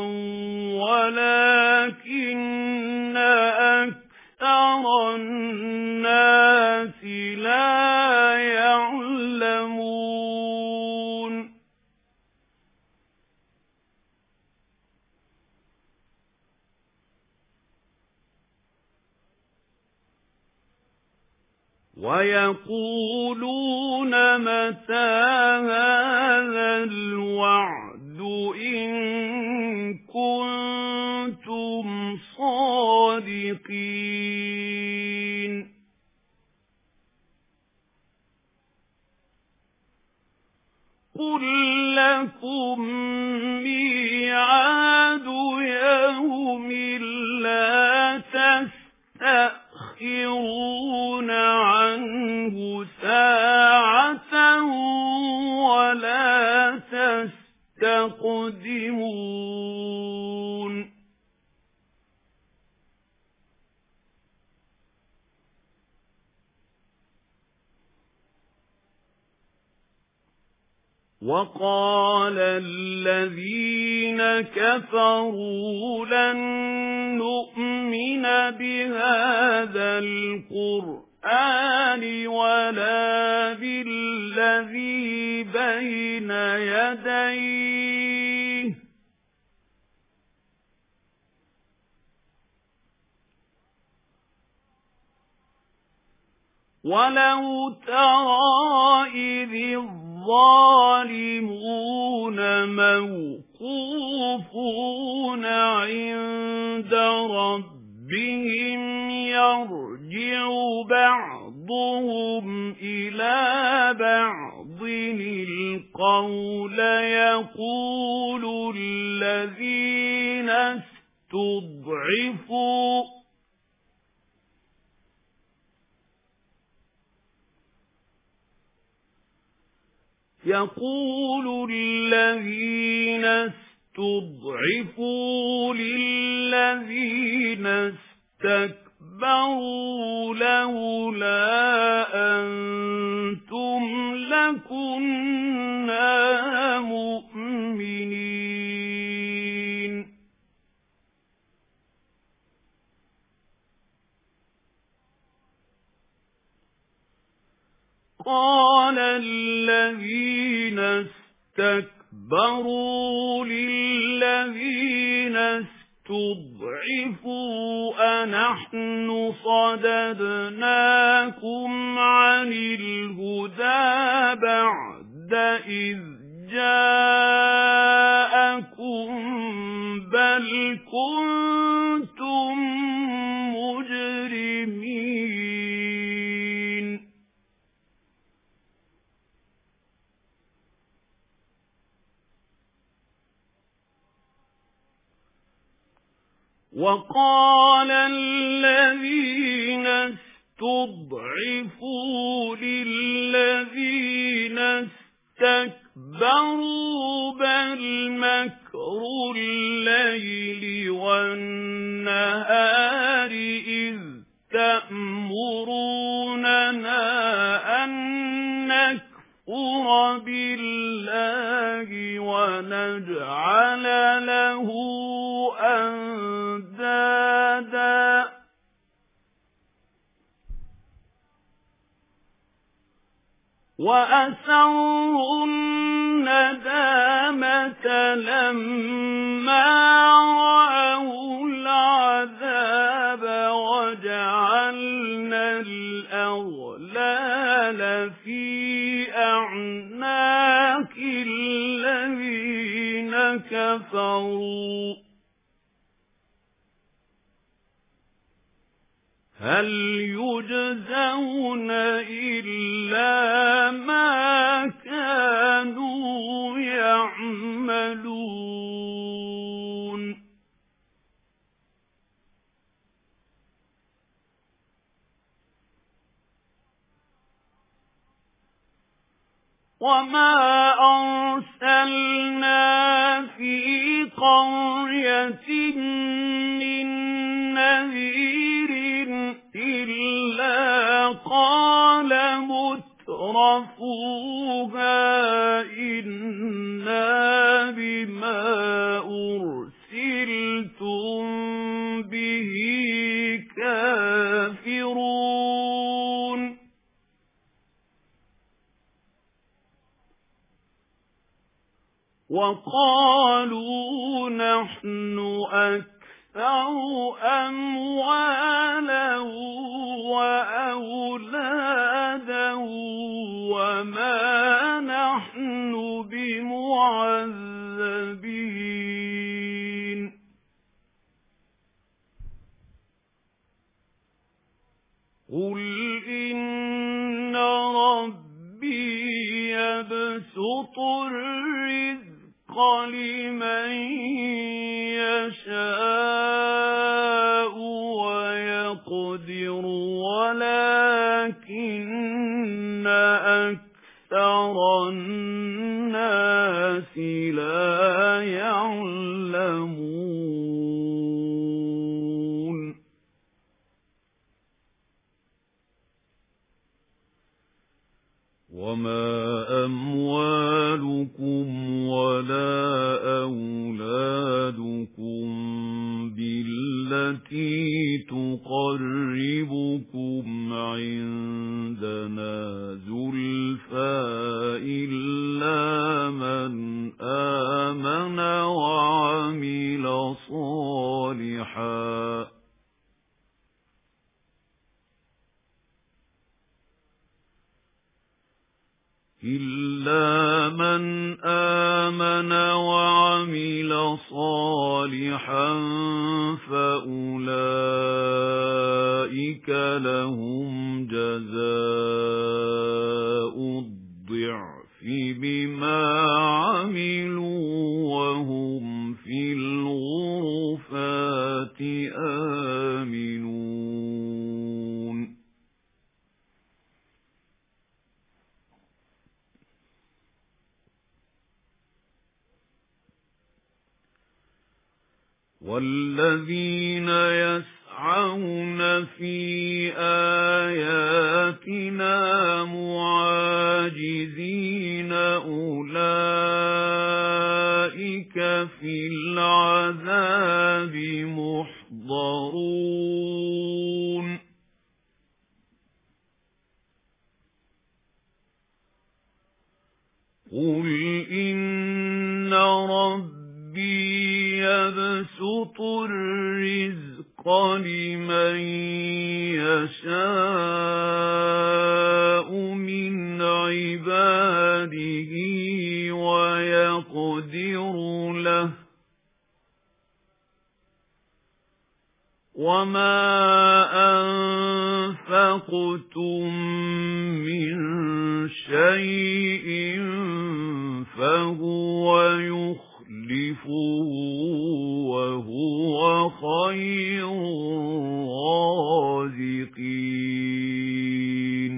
A: وَلَكِنَّ أَكْثَرَ النَّاسِ لَا يَعْلَمُونَ. وَيَقُولُونَ مَتَى هَذَا الْوَعْدُ إِن كُنتُمْ صَادِقِينَ. قُل لَّكُم مِّيعَادُ يَوْمٍ لَّا تَسْتَأْخِرُونَ عَنْهُ سَاعَةً وَلَا تَسْتَقْدِمُونَ. وَقَالَ الَّذِينَ كَفَرُوا لَن نُّؤْمِنَ بِهَذَا الْقُرْآنِ وَلَا بِالَّذِي بَيْنَ يَدَيْهِ وَلَوْ تَرَى إِذِ الظَّالِمُونَ مَوْقُوفُونَ عِندَ رَبِّهِمْ يَرْجِعُ بَعْضُهُمْ إِلَى بَعْضٍ الْقَوْلَ يَقُولُ الَّذِينَ اسْتُضْعِفُوا يَقُولُ الَّذِينَ اسْتُضْعِفُوا لِلَّذِينَ اسْتَكْبَرُوا لَوْلَا أَنْتُمْ لَكُنَّا مُؤْمِنِينَ قَالَ الَّذِينَ اسْتَكْبَرُوا لِلَّذِينَ اسْتُضْعِفُوا أَنَحْنُ صَدَدْنَاكُمْ عَنِ الْهُدَى بَعْدَ إِذْ جَاءَكُمْ بَلْ كُنْتُمْ مُجْرِمِينَ وَقَالَ الَّذِينَ اسْتُضْعِفُوا لِلَّذِينَ اسْتَكْبَرُوا بَلْ مَكْرُ اللَّيْلِ وَالنَّهَارِ إِذْ تَأْمُرُونَنَا أَن نَّكْفُرَ بِاللَّهِ وَنَجْعَلَ لَهُ أَندَادًا وَأَسَرُّوا النَّدَامَةَ لَمَّا رَأَوُا الْعَذَابَ وَجَعَلْنَا الْأَغْلَالَ فِي أَعْنَاقِ الَّذِينَ كَفَرُوا هَلْ يُجْزَوْنَ إِلَّا مَا كَانُوا يَعْمَلُونَ وَمَا أَرْسَلْنَا فِي قَرْيَةٍ مِّن نَّذِيرٍ إِلَّا قَالَ مُتْرَفُوهَا إِنَّا بِمَا أُرْسِلْتُم بِهِ كَافِرُونَ وَقَالُوا نَحْنُ أَكْثَرُ أَمْوَالًا وَأَوْلَادًا وَمَا نَحْنُ بِمُعَذَّبِينَ قُلْ إِنَّ رَبِّي يَبْسُطُ الرِّزْقَ لِمَن يَشَاءُ وَيَقْدِرُ وَلَكِنَّ أَكْثَرَ النَّاسِ لَا يَعْلَمُونَ وَمَا أَمْوَالُكُمْ وَلَا أَوْلَادُكُمْ بِالَّتِي تُقَرِّبُكُمْ عِندَنَا زُلْفَىٰ إِلَّا مَنْ آمَنَ وَعَمِلَ صَالِحًا إِلَّا مَنْ آمَنَ وَعَمِلَ صَالِحًا فَأُولَئِكَ لَهُمْ جَزَاءُ الضِّعْفِ بِمَا عَمِلُوا وَهُمْ فِي الْغُرُفَاتِ آمِنُونَ وَالَّذِينَ يَسْعَوْنَ فِي آيَاتِنَا مُعَاجِزِينَ أُولَئِكَ فِي الْعَذَابِ مُحْضَرُونَ قُلْ إِنَّ رَبِّي يَبْسُطُ الرِّزْقَ لِمَن يَشَاءُ مِنْ عِبَادِهِ وَيَقْدِرُ لَهُ وَمَا أَنفَقْتُم مِّن شَيْءٍ فَهُوَ يُخْلِفُهُ وَهُوَ خَيْرُ الرَّازِقِينَ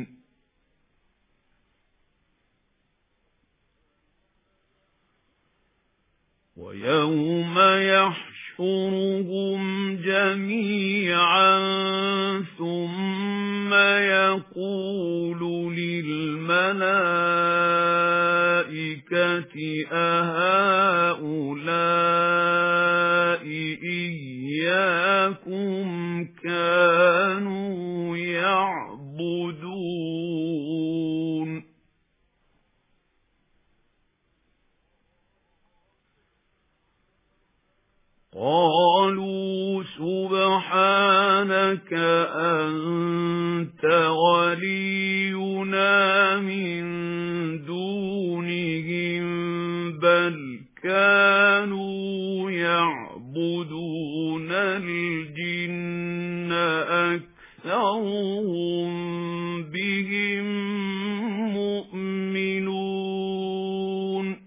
A: وَيَوْمَ يَحْشُرُهُمْ جَمِيعًا ثُمَّ يَقُولُ لِلْمَلَائِكَةِ أَهَؤُلَاءِ إِيَّاكُمْ كَانُوا يَعْبُدُونَ قَالُوا سُبْحَانَكَ أَنْتَ وَلِيُّنَا مِنْ دُونِهِمْ بَلْ كَانُوا يَعْبُدُونَ الْجِنَّ أَكْثَرُهُم بِهِم مُؤْمِنُونَ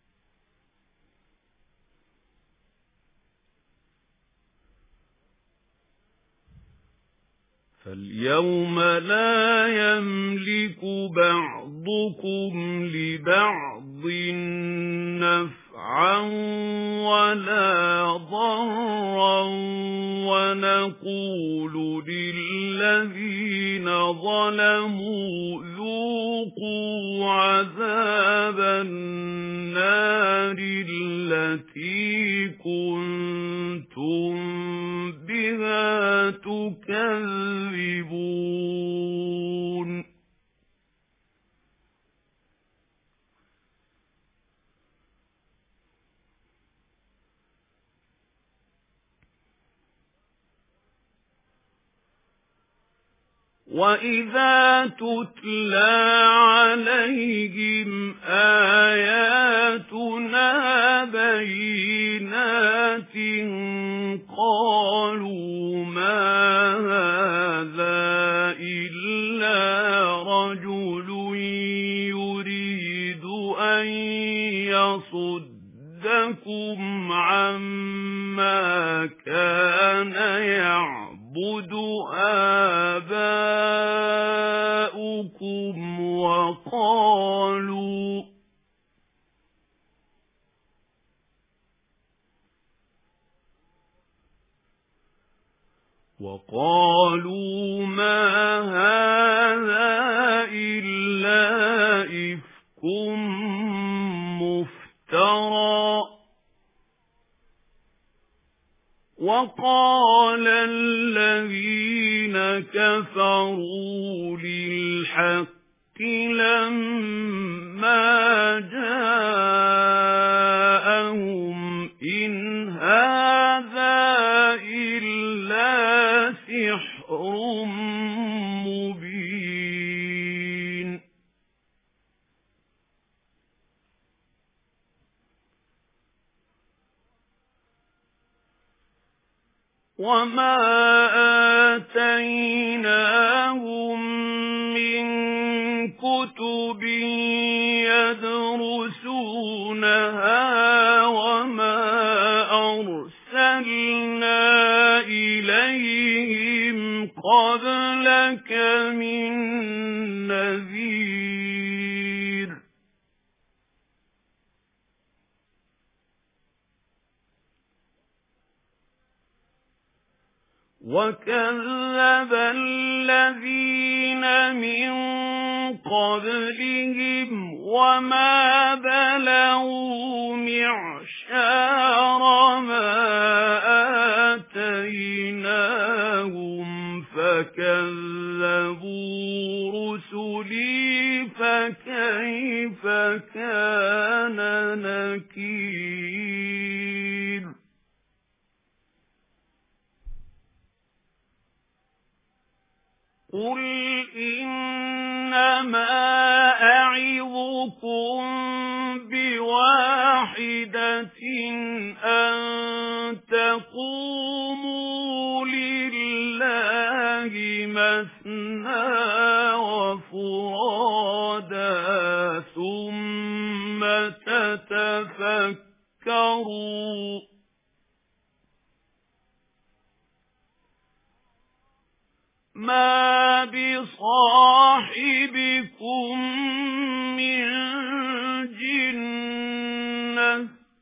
A: فَالْيَوْمَ لَا يَمْلِكُ بَعْضُكُمْ لِبَعْضٍ نَفْعًا وَلَا ضَرًّا وَنَقُولُ لِلَّذِينَ ظَلَمُوا ذُوقُوا عَذَابَ النَّارِ الَّتِي كُنتُم بِهَا تُكَذِّبُونَ وَإِذَا تُتْلَى عَلَيْهِمْ آيَاتُنَا بَيِّنَاتٍ قَالُوا مَا هَذَا إِلَّا رَجُلٌ يُرِيدُ أَن يَصُدَّكُمْ عَمَّا كَانَ يَعْبُدُ آبَاؤُكُمْ وَقَالُوا وَقَالُوا مَا هَذَا إِلَّا إِفْكٌ مُفْتَرًى وَقَالَ الَّذِينَ كَفَرُوا لِلْحَقِّ لَمَّا جَاءَهُمْ إِنْ هَذَا إِلَّا سِحْرٌ مُبِينٌ وَمَا آتَيْنَاهُمْ مِنْ كُتُبٍ يَدْرُسُونَهَا وَمَا أَرْسَلْنَا إِلَيْهِمْ قَبْلَكَ مِنْ نَذِيرٍ وَكَذَّبَ الَّذِينَ مِنْ قَبْلِهِمْ وَمَا بَلَغُوا مِعْشَارَ مَا آتَيْنَاهُمْ فَكَذَّبُوا رُسُلِي فَكَيْفَ كَانَ نَكِيرِ قُلْ إِنَّمَا أَعِظُكُمْ بِوَاحِدَةٍ أَن تَقُومُوا لِلَّهِ مَثْنَى وَفُرَادَى ثُمَّ تَتَفَكَّرُوا مَا بِصَاحِبِكُمْ مِنْ جِنَّةٍ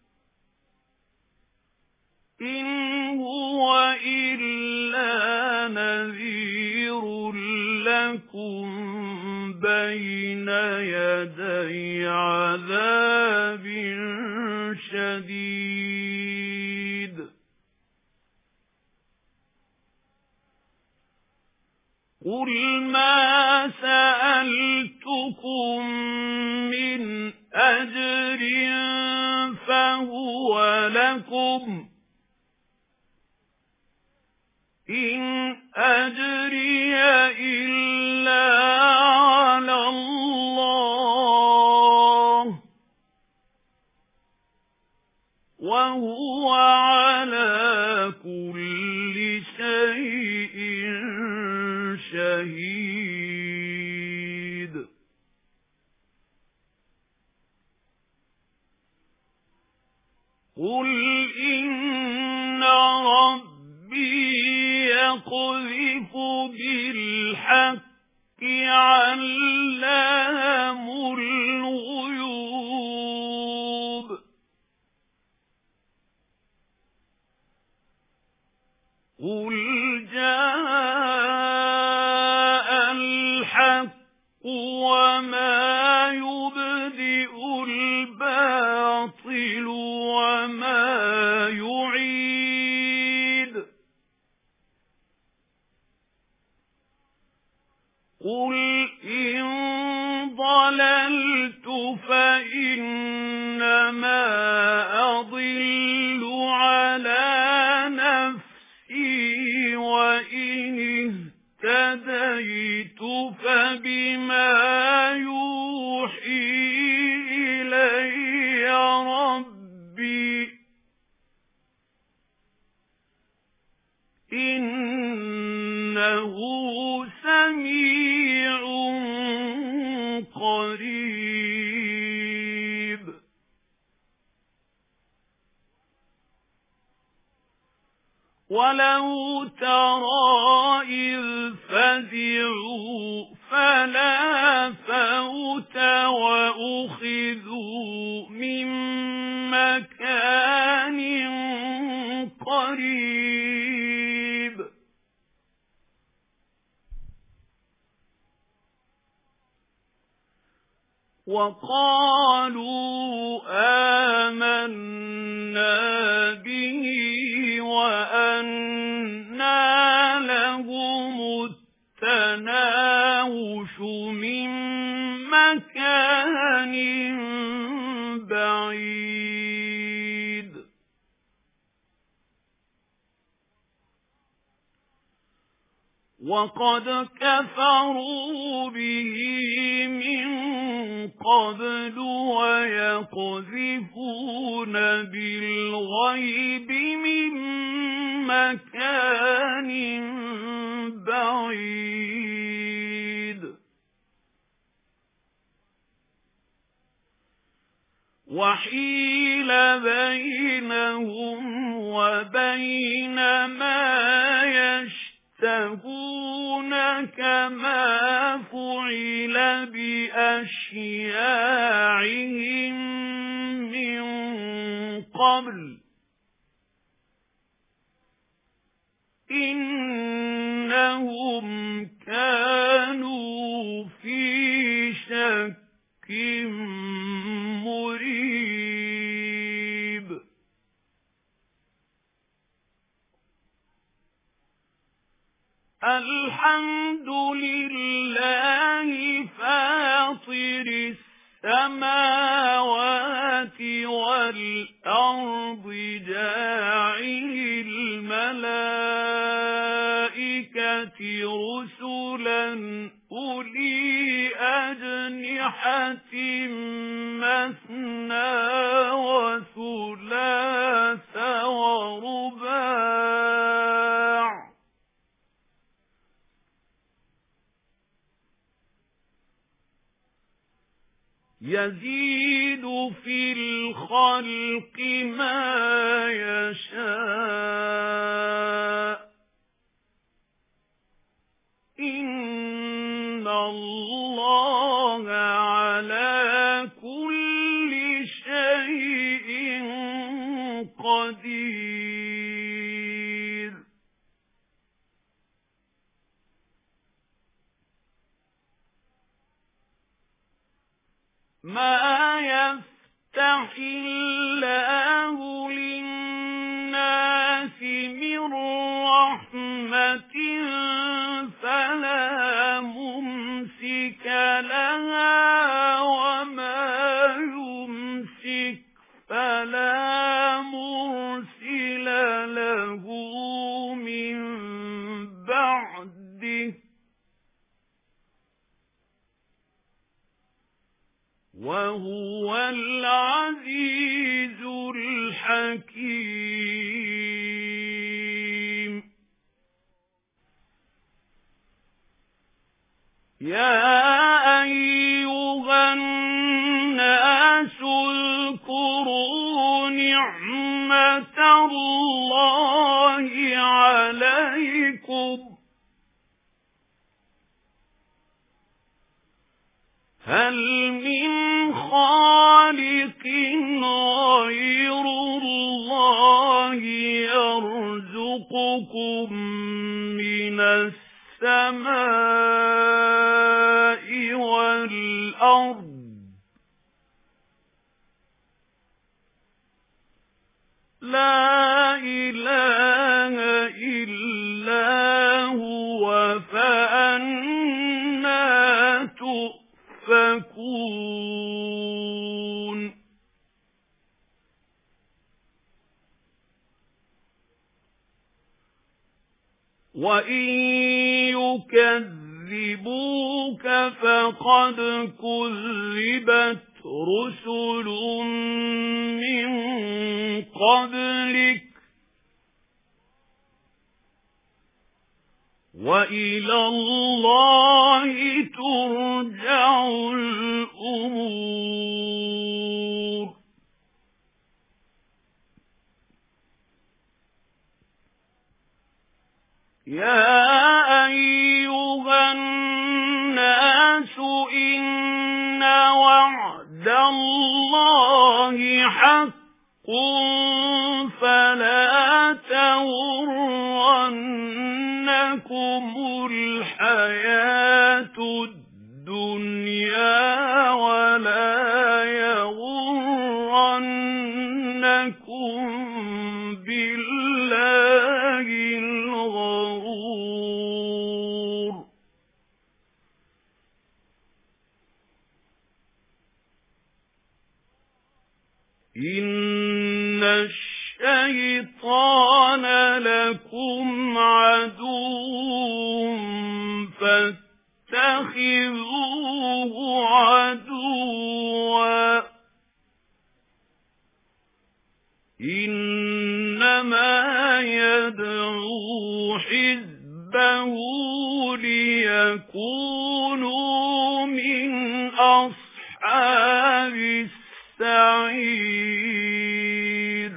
A: إِنْ هُوَ إِلَّا نَذِيرٌ لَكُمْ بَيْنَ يَدَيْ عَذَابٍ شَدِيدٍ قُلْ مَا سَأَلْتُكُمْ مِنْ أَجْرٍ فَهُوَ لَكُمْ إِنْ أَجْرِيَ إِلَّا عَلَى اللَّهِ وَهُوَ عَلَى كُلِّ شَيْءٍ شهيد قُلْ إِنَّ رَبِّي يَقْذِفُ بِالْحَقِّ عَلَّامُ الْغُيُوبِ قُلْ جَاءَ الْحَقُّ وَمَا يُبْدِئُ الْبَاطِلُ وَمَا يُعِيدُ قُلْ إِنْ ضَلَلْتُ فَإِنَّمَا أَضِلُّ عَلَى نَفْسِي وَإِنِ اهْتَدَيْتُ فَبِمَا يُوحِي إِلَيَّ رَبِّي إِنَّهُ سَمِيعٌ قَرِيبٌ وَلَوْ تَرَى إِذْ فَزِعُوا فَلَا فَوْتَ وَأُخِذُوا مِنْ مَكَانٍ قَرِيبٍ وَقَالُوا آمَنَّا بِهِ وَأَنَّى لَهُمُ التَّنَاوُشُ مِنْ مَكَانٍ بَعِيدٍ وَقَدْ كَفَرُوا بِهِ مِنْ قَبْلُ وَيَقْذِفُونَ بِالْغَيْبِ مِنْ مَكَانٍ مكان بعيد وحيل بينهم وبين ما يشتهون كما فعل بأشياعهم من قبل إنهم كانوا في شك مريب الحمد لله فاطر السماوات والأرض جاعل الملائكة رسلا أولي أجنحة مثنى وثلاث ورباع يزيد في الخلق ما يشاء إن الله على كل شيء قدير ما يفتح الله للناس من رحمة فلا ممسك لها وما يمسك فلا مرسل له من بعده وهو العزيز الحكيم يا أيها الناس اذكروا نعمة الله عليكم هل من خالق غير الله يرزقكم من السماء والأرض لا إله إلا هو فأنى تؤفكون وإن يكذبوك فقد كذبت رسل من قبلك وإلى الله ترجع الأمور يا أيها الناس إن وعد الله حق فلا تغرنكم الحياة الدنيا ولا يغرنكم بالله الغرور إن الشيطان لكم عدو فاتخذوه عدوا إنما يدعو يدعو حزبه ليكونوا من أصحاب السعير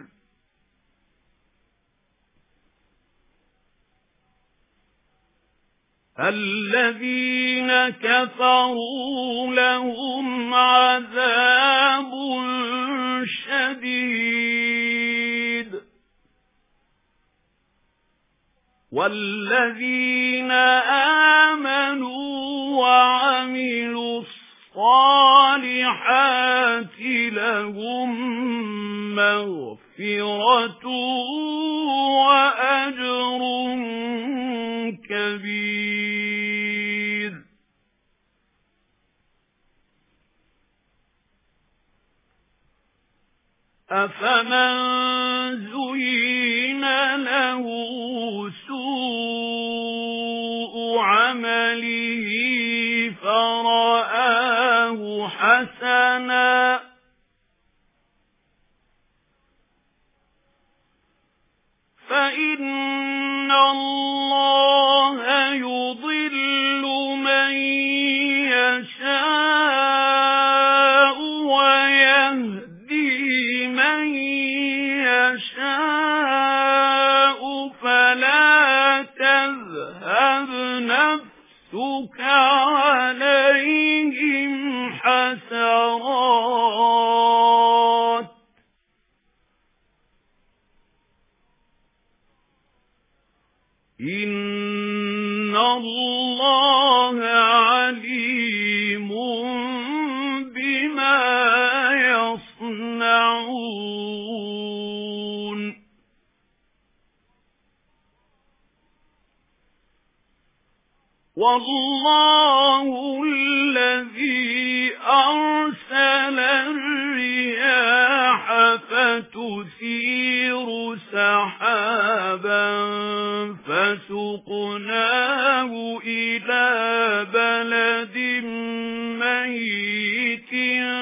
A: الذين كفروا لهم عذاب شديد والذين آمنوا وعملوا الصالحات لهم مغفرة وأجر كبير أفمن زين له سوء عمله فرآه حسنا فإن الله يضل من يشاء ويهدي من يشاء فلا تذهب نفسك عليهم حسرات إن الله عليم بما يصنعون والله الذي أرسل الرياح فتثير سحابا فسقناه إلى بلد ميت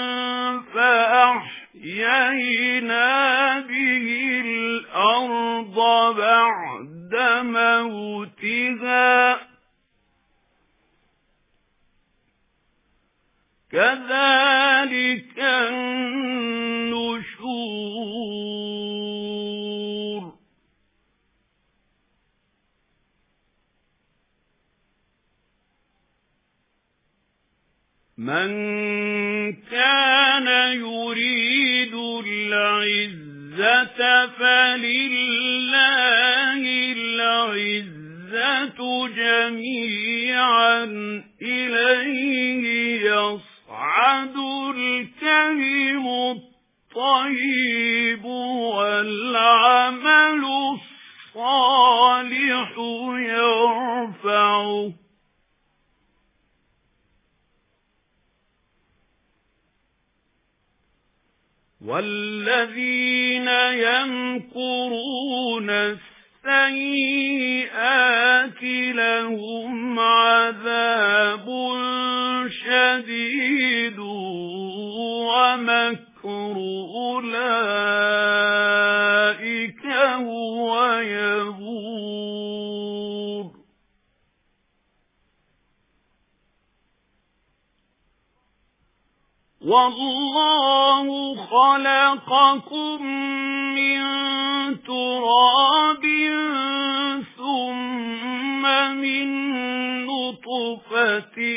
A: فأحيينا به الأرض بعد موتها كذلك النشور من كان يريد العزة فلله العزة جميعا إليه يصعد الكلم الطيب والعمل الصالح يرفعه والذين يمكرون السيئات لهم عذاب شديد ومكر أولئك هو يبور والله خلقكم من تراب ثم من نطفة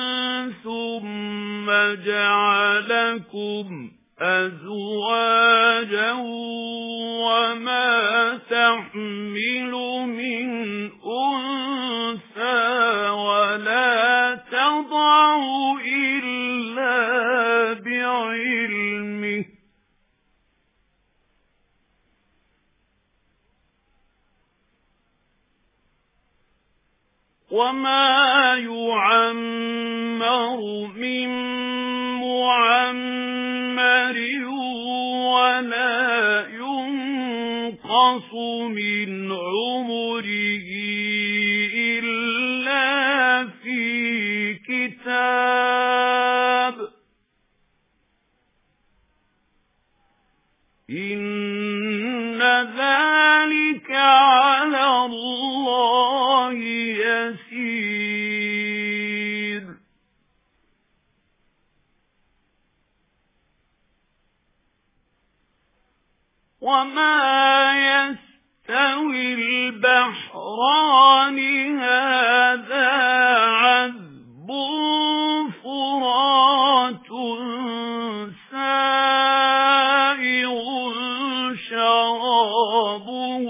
A: ثم جعلكم أزواجا وما تحمل من أنثى ولا تضع إلا بعلمه وما يعمر من معمر ولا ينقص من عمره إلا في كتاب إن ذلك ذَلِكَ عَلَى اللَّهِ يَسِيرٌ وَمَا يَسْتَوِي الْبَحْرَانِ هَذَا عَذْبٌ فُرَاتٌ سَائِغٌ شَرَابُهُ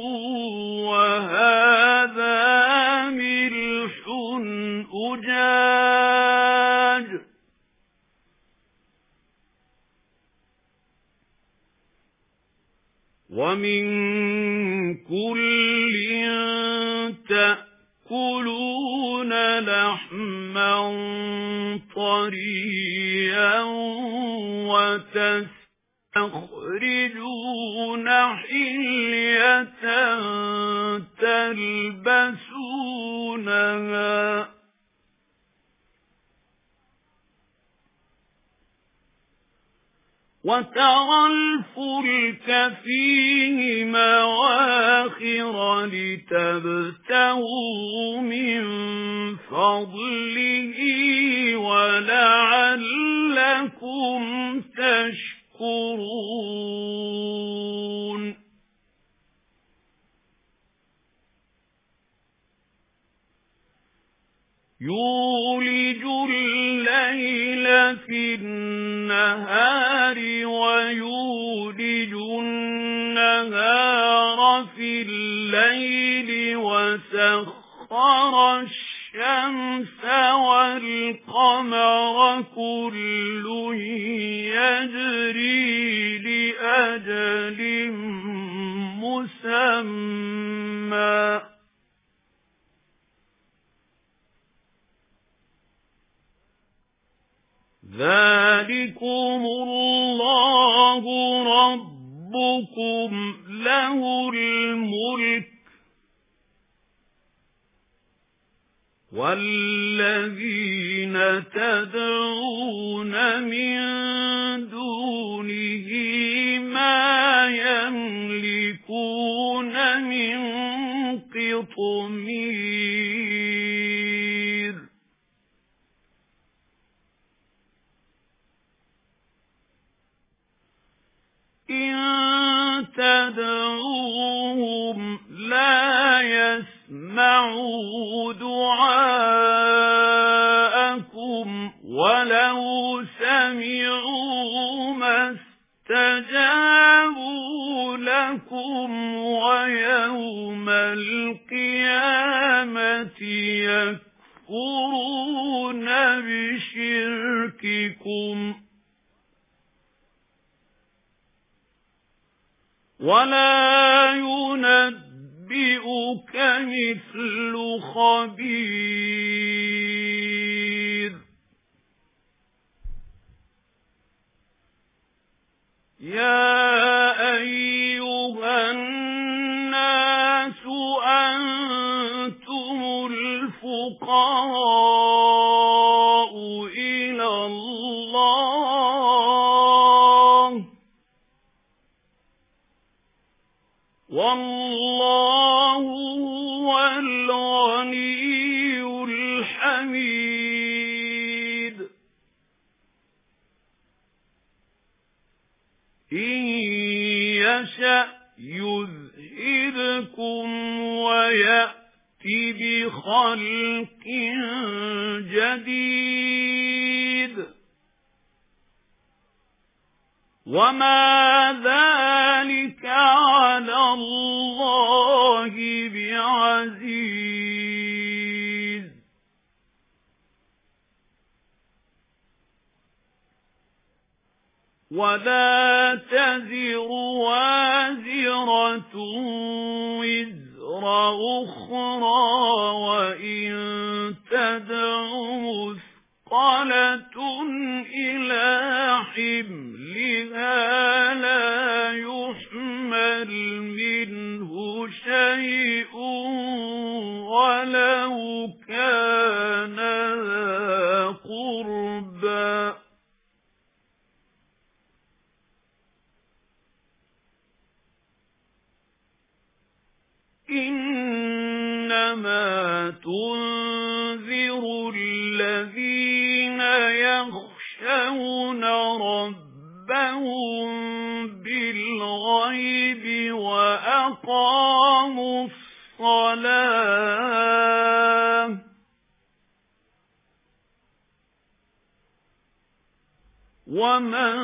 A: وَهَذَا مِلْحٌ أُجَاجٌ وَمِن كُلٍّ تَأْكُلُونَ لَحْمًا طَرِيًّا وَتَسْتَخْرِجُونَ حِلْيَةً تَلْبَسُونَهَا وَتَرَى الْفُلْكَ فِيهِ مَوَاخِرَ لِتَبْتَغُوا مِنْ فَضْلِهِ وَلَعَلَّكُمْ تَشْكُرُونَ يُولِجُ اللَّيْلَ فِي النَّهَارِ وَيُولِجُ النَّهَارَ فِي اللَّيْلِ وَسَخَّرَ الشَّمْسَ وَالْقَمَرَ كُلٌّ يَجْرِي لِأَجَلٍ مُّسَمًّى ذَلِكُمُ اللَّهُ رَبُّكُمْ لَهُ الْمُلْكُ وَالَّذِينَ تَدْعُونَ مِن دُونِهِ مَا يَمْلِكُونَ مِن قِطْمِيرٍ إِن تَدْعُوهُمْ لَا يَسْمَعُوا دُعَاءَكُمْ وَلَوْ سَمِعُوا مَا اسْتَجَابُوا لَكُمْ وَيَوْمَ الْقِيَامَةِ يَكْفُرُونَ بِشِرْكِكُمْ وَلَا يُنَبِّئُكَ مِثْلُ خَبِيرٍ يَا أَيُّهَا النَّاسُ أَنْتُمُ الْفُقَرَاءُ إِلَى اللَّهِ وَاللَّهُ هُوَ الْغَنِيُّ الْحَمِيدُ إِن يَشَأْ يُذْهِبْكُمْ وَيَأْتِ بِخَلْقٍ جَدِيدٍ وَمَا ذَلِكَ عَلَى اللَّهِ بِعَزِيزٍ وَلَا تَزِرُ وَازِرَةٌ وِزْرَ أُخْرَى وَإِن تَدْعُ مُثْقَلَةٌ إِلَى حِمْلِهَا لَا يُحْمَلْ مِنْهُ شَيْءٌ وَلَوْ كَانَ ذَا قُرْبَى إِنَّمَا تُنذِرُ الَّذِينَ يَخْشَوْنَ رَبَّهُم بِالْغَيْبِ وَأَقَامُوا الصَّلَاةَ وَمَن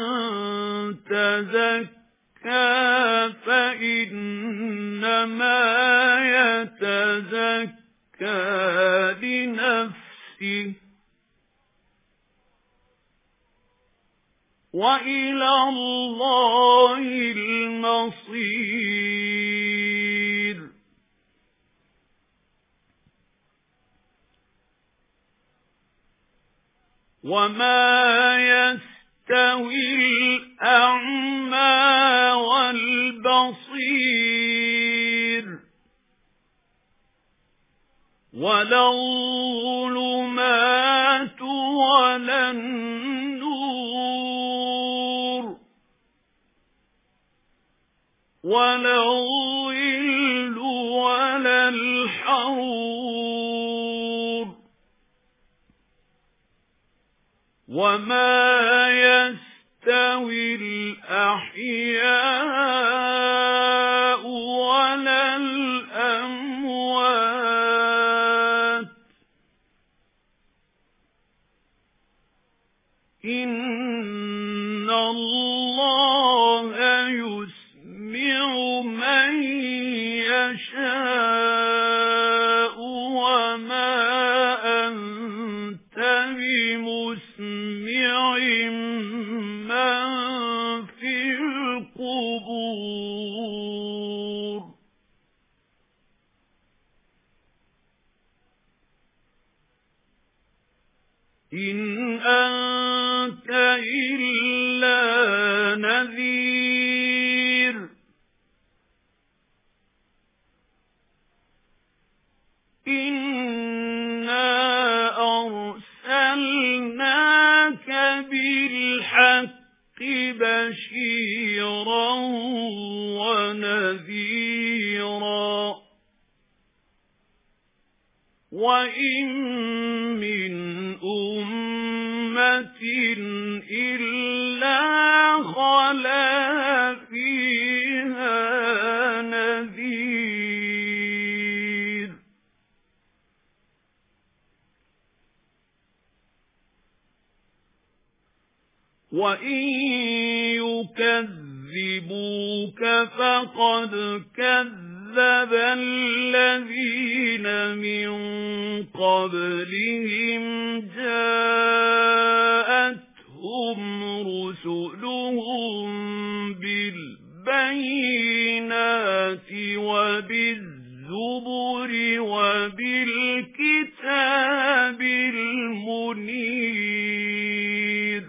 A: تَزَكَّىٰ فَإِنَّمَا يَتَزَكَّىٰ لِنَفْسِهِ وَإِلَى اللَّهِ الْمَصِيرُ. وَمَا يَسْتَوِي الْأَعْمَى وَالْبَصِيرُ وَلَا الظُّلُمَاتُ وَلَا النُّورُ وَلَا الظِّلُّ وَلَا الْحَرُورُ وَمَا يَسْتَوِي الْأَحْيَاءُ وَلَا الْأَمْوَاتُ إِنَّ اللَّهَ يُسْمِعُ مَن يَشَاءُ وَمَا أَنتَ بِمُسْمِعٍ مَّن فِي الْقُبُورِ إِنْ أَنتَ إِلَّا نَذِيرٌ إِنَّا أَرْسَلْنَاكَ بِالْحَقِّ بَشِيرًا وَنَذِيرًا وَإِن مِّنْ أُمَّةٍ إِلَّا خَلَا فِيهَا نَذِيرٌ وَإِن يُكَذِّبُوكَ فَقَدْ كَذَّبَ الَّذِينَ مِن قَبْلِهِمْ جَاءَتْهُمْ رُسُلُهُم بِالْبَيِّنَاتِ وَبِالزُّبُرِ وَبِالْكِتَابِ الْمُنِيرِ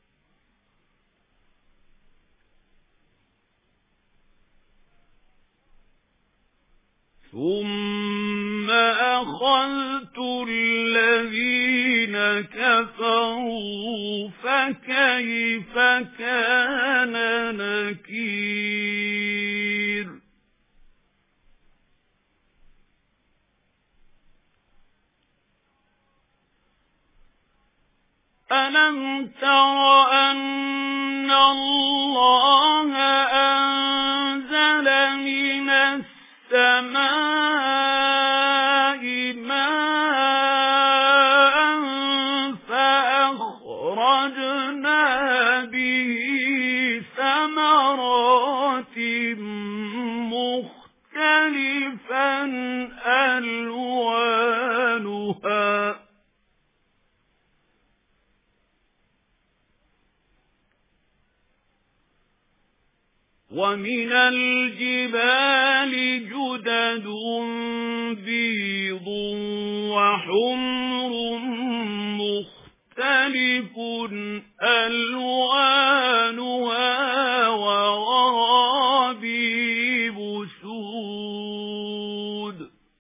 A: ثُمَّ أَخَذْتُ الَّذِينَ كَفَرُوا فَكَيْفَ كَانَ نَكِيرِ أَلَمْ تَرَ أَنَّ اللَّهَ أَنزَلَ مِنَ السَّمَاءِ مَاءً فَأَخْرَجْنَا بِهِ ثَمَرَاتٍ مُخْتَلِفًا أَلْوَانُهَا وَمِنَ الْجِبَالِ جُدَدٌ بِيضٌ وَحُمْرٌ مُخْتَلِفٌ أَلْوَانُهَا وَغَرَابِيبُ سُودٌ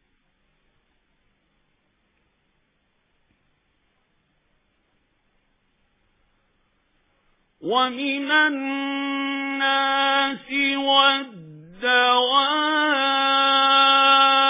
A: وَمِنَ النَّاسِ وَالدَّوَابِّ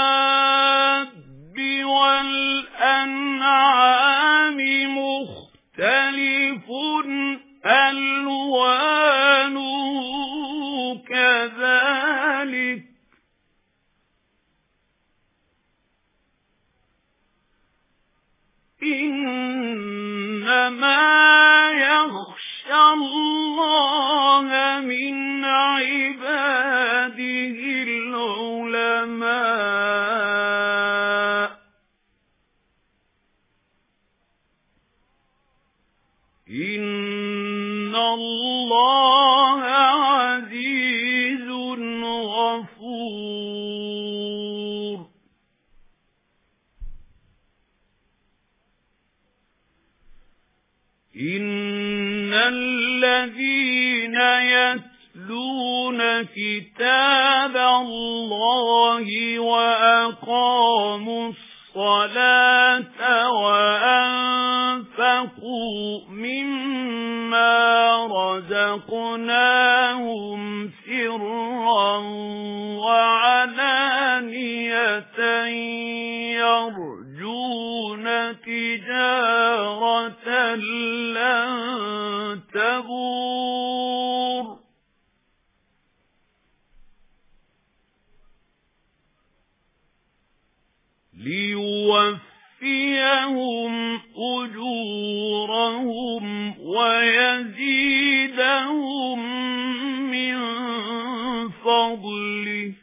A: من عباده العلماء إن الله عزيز غفور إن الذين يتلون كتاب الله وأقاموا الصلاة وأنفقوا مما رزقناهم سرا وعلانية يرجون تجارة لن تبور ليوفيهم أجورهم ويزيدهم من فضله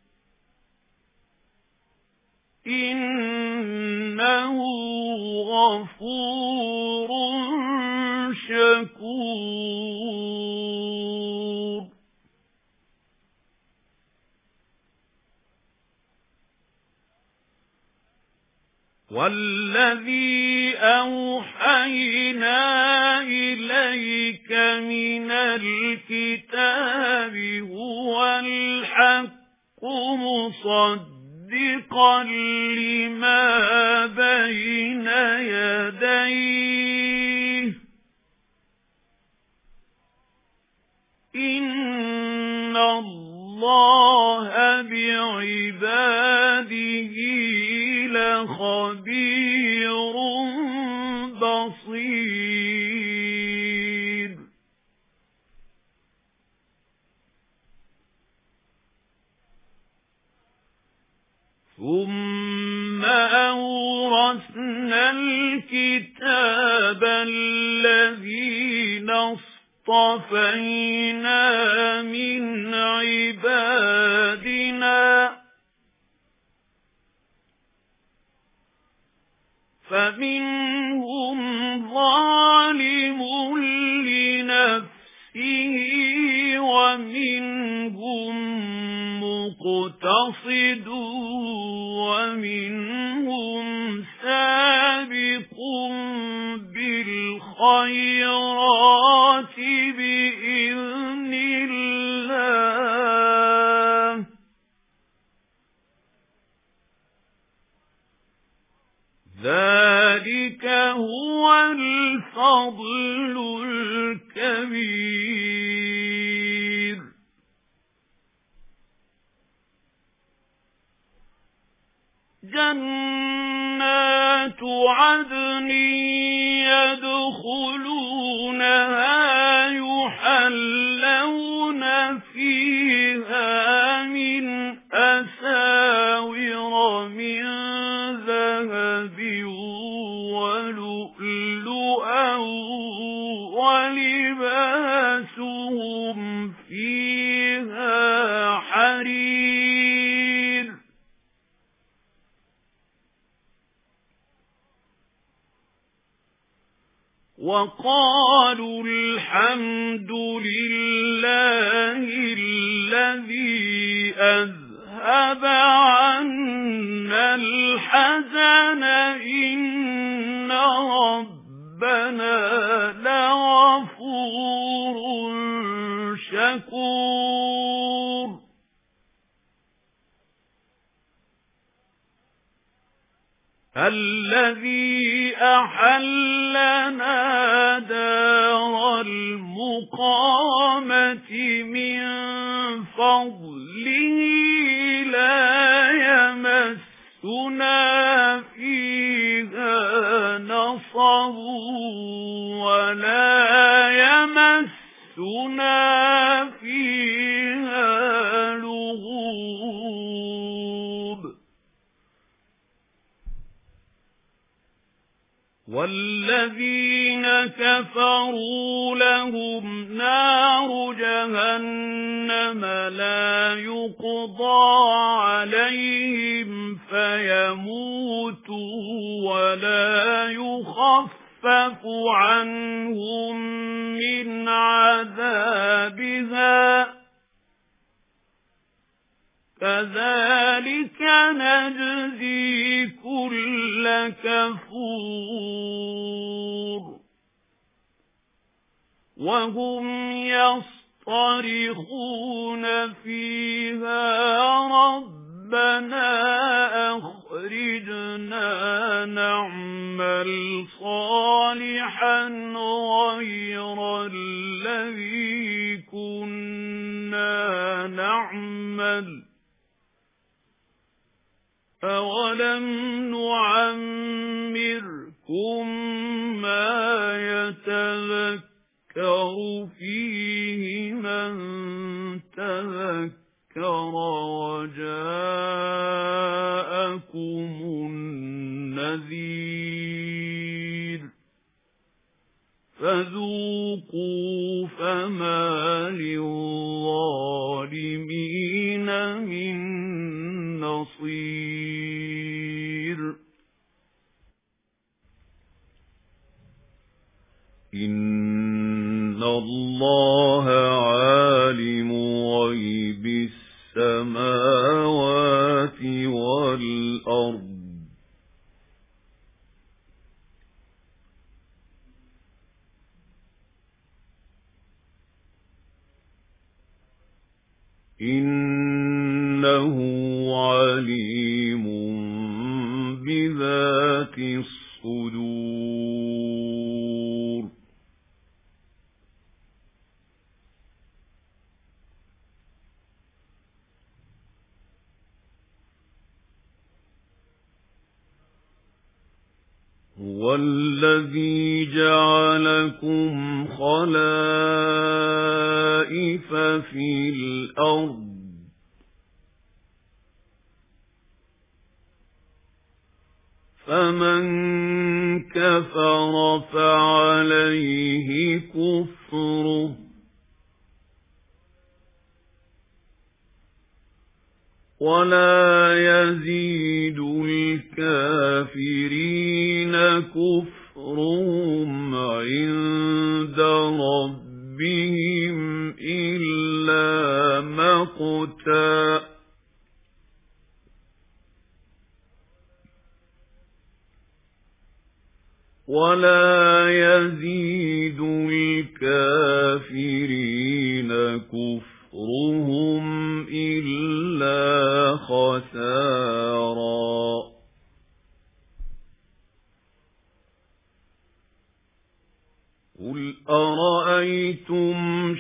A: إنه غفور شكور والذي أوحينا إليك من الكتاب هو الحق مصدقا لما بين يديه إن الله بعباده لخبير بصير ثم أورثنا الكتاب الذين اصطفينا من عبادنا فمنهم ظالم لنفسه ومنهم مقتصد ومنهم سابق بالخيرات بإذن الله ذلك هو الفضل الكبير جنات عدن يدخلونها يحلون فيها من أساور من ذهب ولؤلؤا ولباسهم فيها حرير وقالوا الحمد لله الذي أذهب عنا الحزن إن ربنا لغفور شكور الذي أحلنا دار المقامة من فضله لا يمسنا فيها نصب ولا يمسنا فيها لغوب وَالَّذِينَ كَفَرُوا لَهُمْ نَارُ جَهَنَّمَ لَا يُقْضَى عَلَيْهِمْ فَيَمُوتُوا وَلَا يُخَفَّفُ عَنْهُمْ مِنْ عَذَابِهَا كَذَلِكَ نَجْزِي كُلَّ كَفُورٍ وَهُمْ يَصْطَرِخُونَ فِيهَا رَبَّنَا أَخْرِجْنَا نَعْمَلْ صَالِحًا غَيْرَ الَّذِي كُنَّا نَعْمَلُ أَوَلَمْ نُعَمِّرْكُم مَّا يَتَذَكَّرُ فِيهِ مَن تَذَكَّرَ وَجَاءَكُمُ النَّذِيرُ فَذُوقُوا فَمَا لِلظَّالِمِينَ مِن نَّصِيرٍ إِنَّ اللَّهَ عَالِمُ غَيْبِ السَّمَاوَاتِ وَالْأَرْضِ إِنَّهُ عَلِيمٌ بِذَاتِ الصُّدُورِ هُوَ الَّذِي جَعَلَكُمْ خَلَائِفَ فِي الْأَرْضِ فَمَن كَفَرَ فَعَلَيْهِ كُفْرُهُ وَلَا يَزِيدُ الْكَافِرِينَ كُفْرُهُمْ عِندَ رَبِّهِمْ إِلَّا مَقْتًا وَلَا يَزِيدُ الْكَافِرِينَ كُفْرُهُمْ إِلَّا خَسَارًا قُلْ أَرَأَيْتُمْ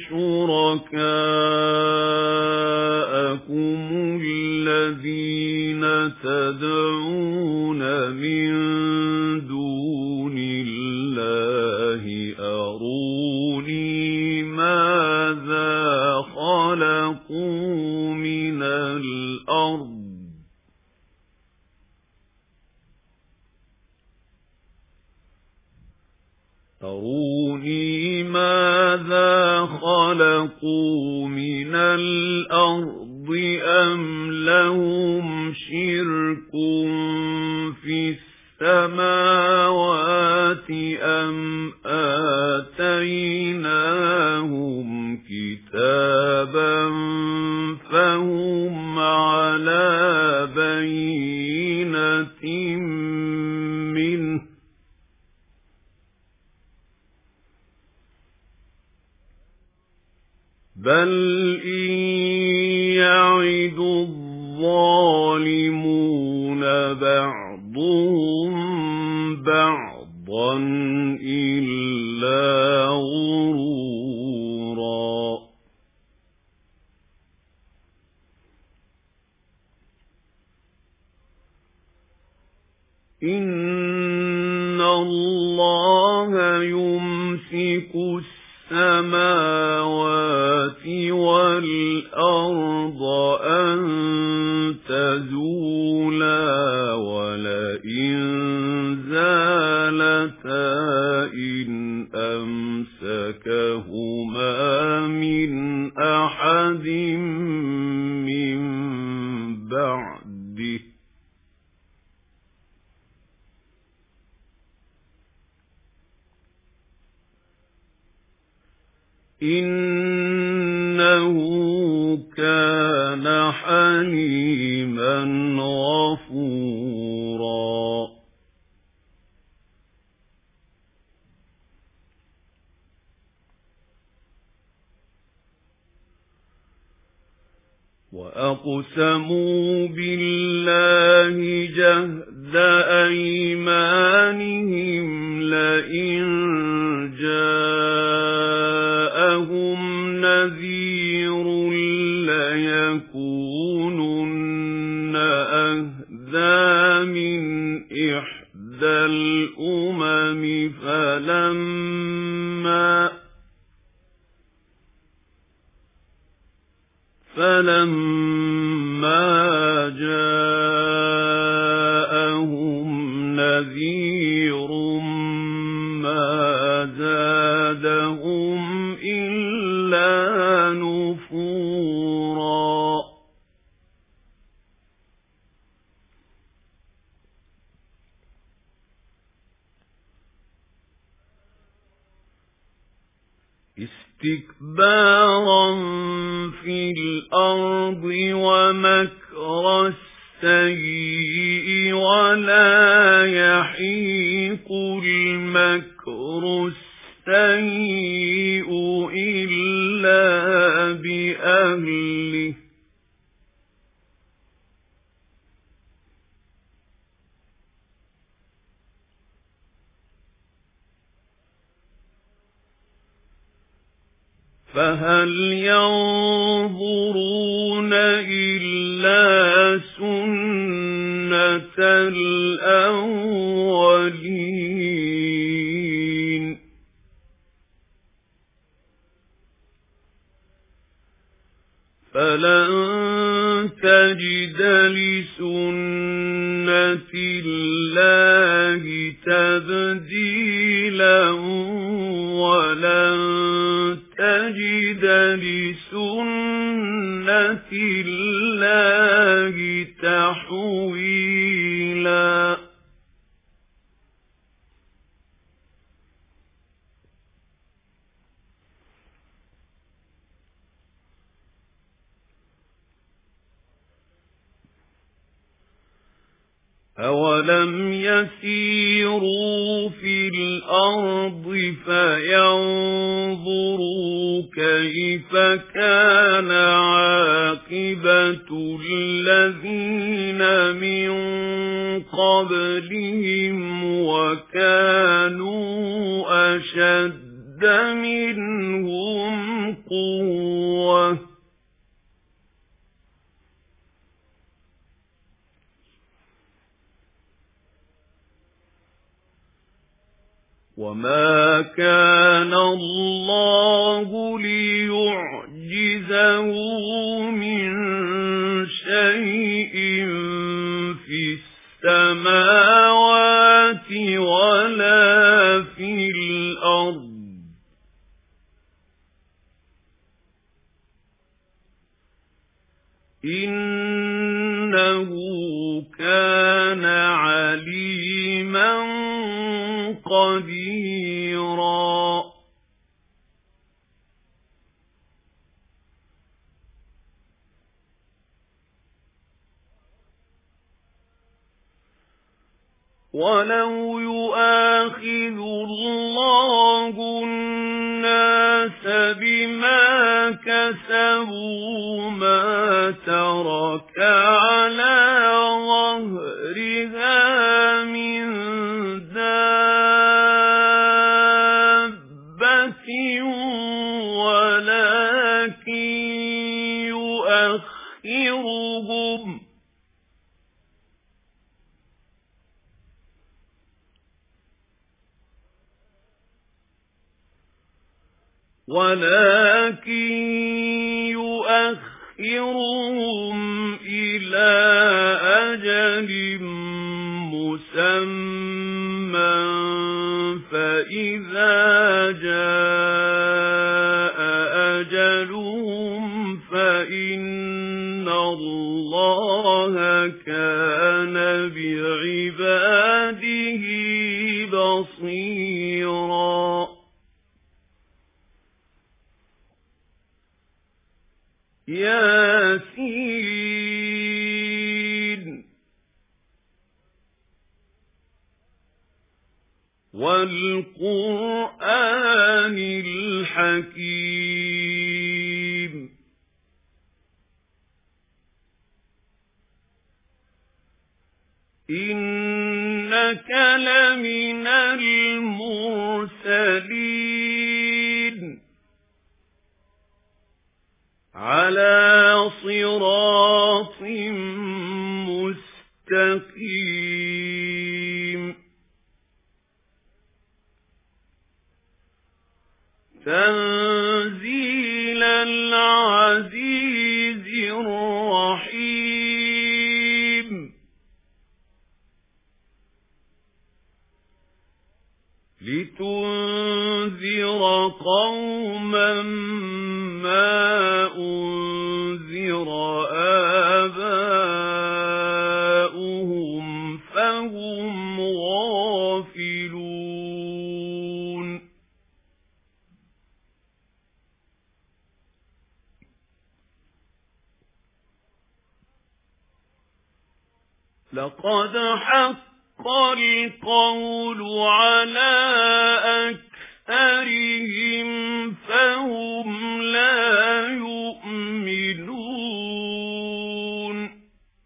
A: شُرَكَاءَكُمُ الَّذِينَ تَدْعُونَ مِن دُونِ اللَّهِ أَرُونِي مَاذَا خَلَقُوا مِنَ الْأَرْضِ أروني ماذا خلقوا من الأرض أم لهم شرك في السماوات أم آتيناهم كتابا فهم على بينة منه بل إن يعد الظالمون بعضهم بعضا إلا غرورا إن الله يمسك السماوات والأرض أن تزولا ولئن زالتا أحد من بعده إنه كان حليما غفورا وأقسموا بالله جهد أيمانهم لئن جاءهم نذير ليكونن أهدى من إحدى الأمم فلما فلما جاءهم نذير ما زادهم إلا نفورا استكبارا في الأرض ومكر السيء ولا يحيق المكر السيء إلا بأهله فهل ينظرون إلا سنة الأولين فلن تجد لسنة الله تبديلا ولن تجد لسنة الله تحويلا أولم يسيروا في الأرض فينظروا كيف كان عاقبة الذين من قبلهم وكانوا أشد منهم قوة وما كان الله ليعجزه من شيء في السماوات ولا في الأرض إنه كان عليما قديرا ولو يؤاخذ الله الناس بما كسبوا ما ترك على ظهرها من دابة ولكن يؤخرهم ولكن يؤخرهم إلى أجل مسمى فإذا جاء أجلهم إِنَّ اللَّهَ كَانَ بِعِبَادِهِ بَصِيرًا ياسين والقرآن الحكيم إنك لمن المرسلين على صراط مستقيم تنزيل العزيز الرحيم لتنذر قوما ما أنذر آباؤهم فهم غافلون لقد حق القول على أكثرهم فهم لا يؤمنون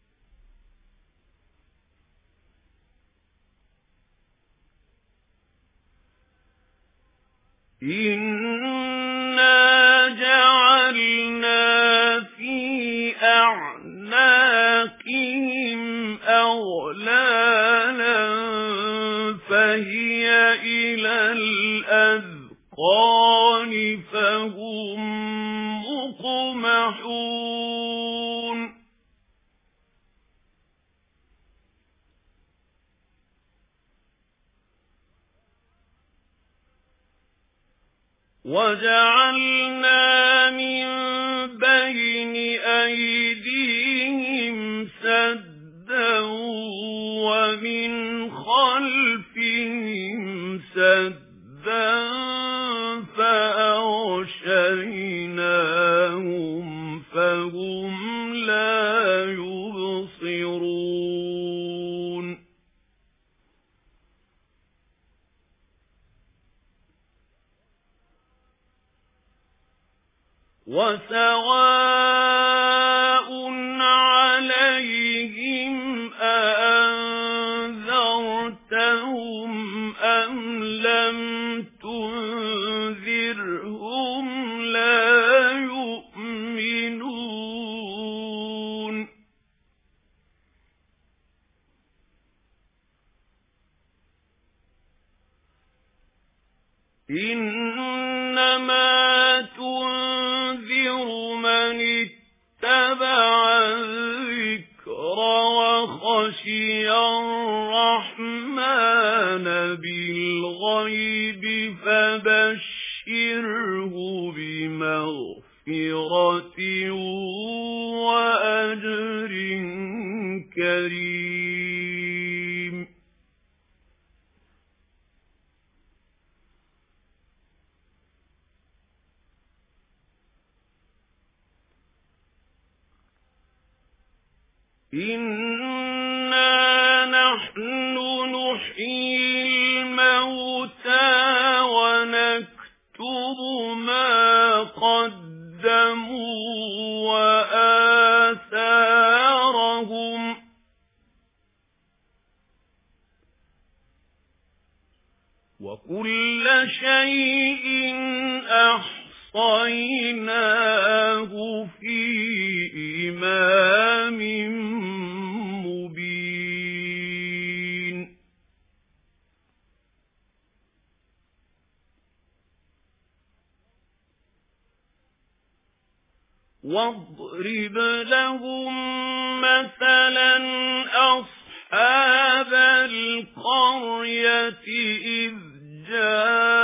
A: إنا جعلنا في أعناقهم أغلالا فهي إلى الأذقان فهم مقمحون وجعلنا من بين أيديهم سدا ومن خلفهم سدا فأغشيناهم فهم لا يبصرون وسواء عليهم أأنذرتهم أم لم تنذرهم لا يؤمنون إنما تنذر من اتبع الذكر وخشي الرحمن بالغيب فبشره بمغفرة وأجر كريم إنا نحن نحيي الموتى ونكتب ما قدموا وآثارهم وكل شيء أحصيناه في إمام مبين واضرب لهم مثلا أصحاب القرية إذ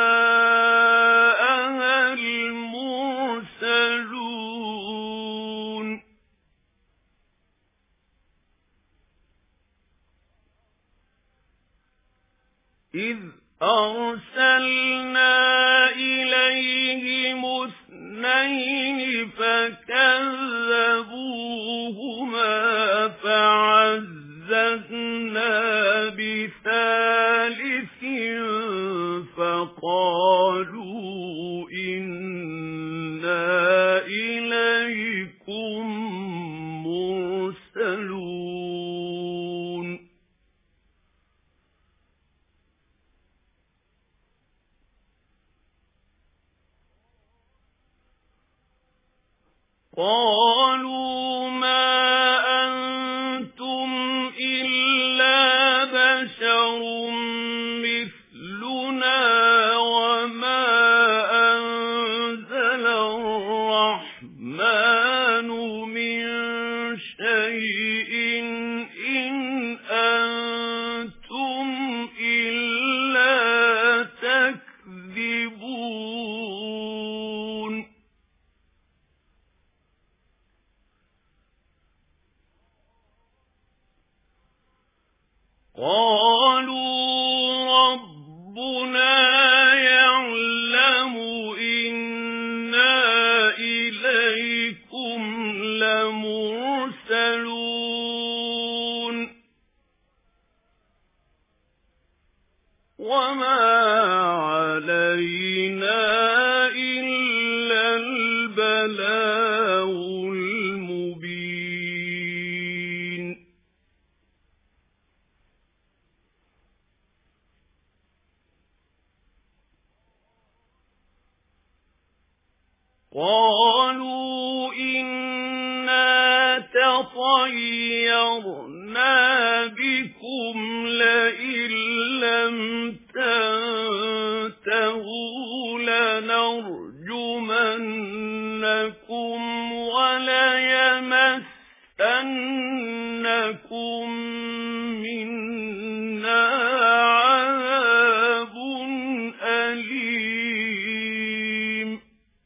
A: جاءها المرسلون إذ أرسلنا إليهم اثنين فكذبوهما فعززنا بثالث فقالوا إنا إليكم مرسلون قالوا ما أنتم إلا بشر مثلنا وما أنزل الرحمن من شيء إن أنتم إلا تكذبون قالوا ربنا يعلم إنا إليكم لمرسلون وما علينا إلا البلاغ المبين قالوا إنا تطيرنا بكم لئن لم تنتهوا لنرجمنكم وليمسنكم منا عذاب أليم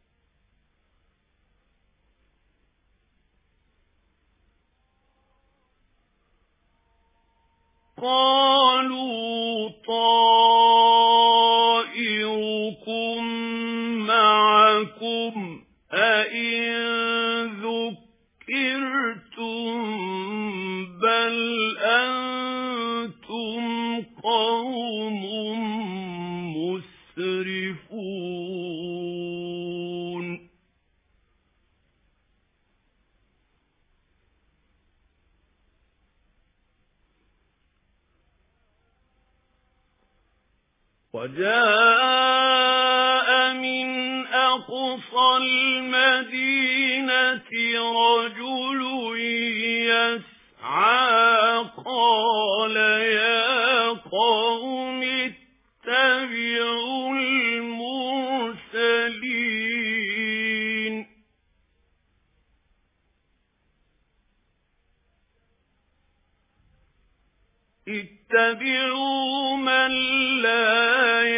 A: قالوا طائركم معكم أئن ذكرتم بل أنتم قوم مسرفون وجاء من أقصى المدينة رجل يسعى قال يا قوم اتبعوا المرسلين اتبعوا من لا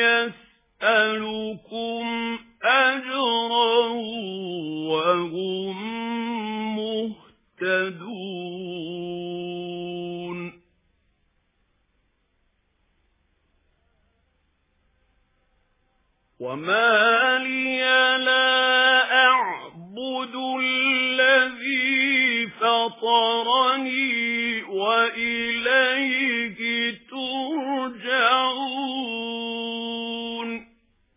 A: يسألكم أجرا وهم مهتدون وما لي لا أعبد الذي فطرني وإليه ترجعون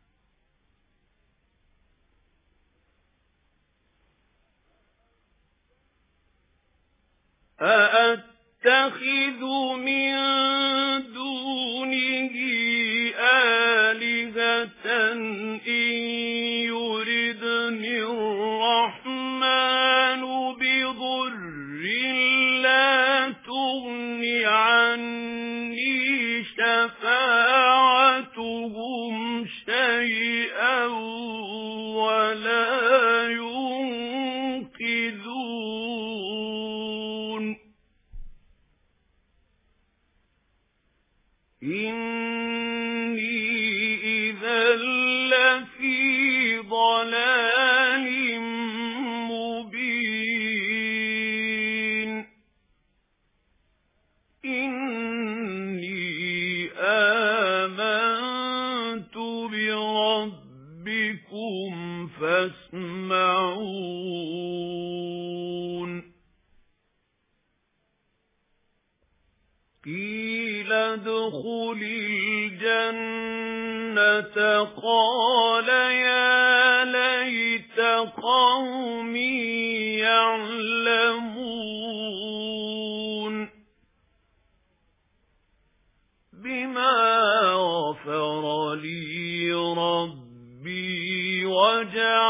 A: أأتخذ من دونه آلهة إن يردني الرحمن بضر لا تغن عني شفاعتهم شيئا ولا ينقذون إني إذا لفي ضلال مبين إن فاسمعون قيل ادخل الجنة قال يا ليت قومي يعلمون بما غفر لي ربي وجعلني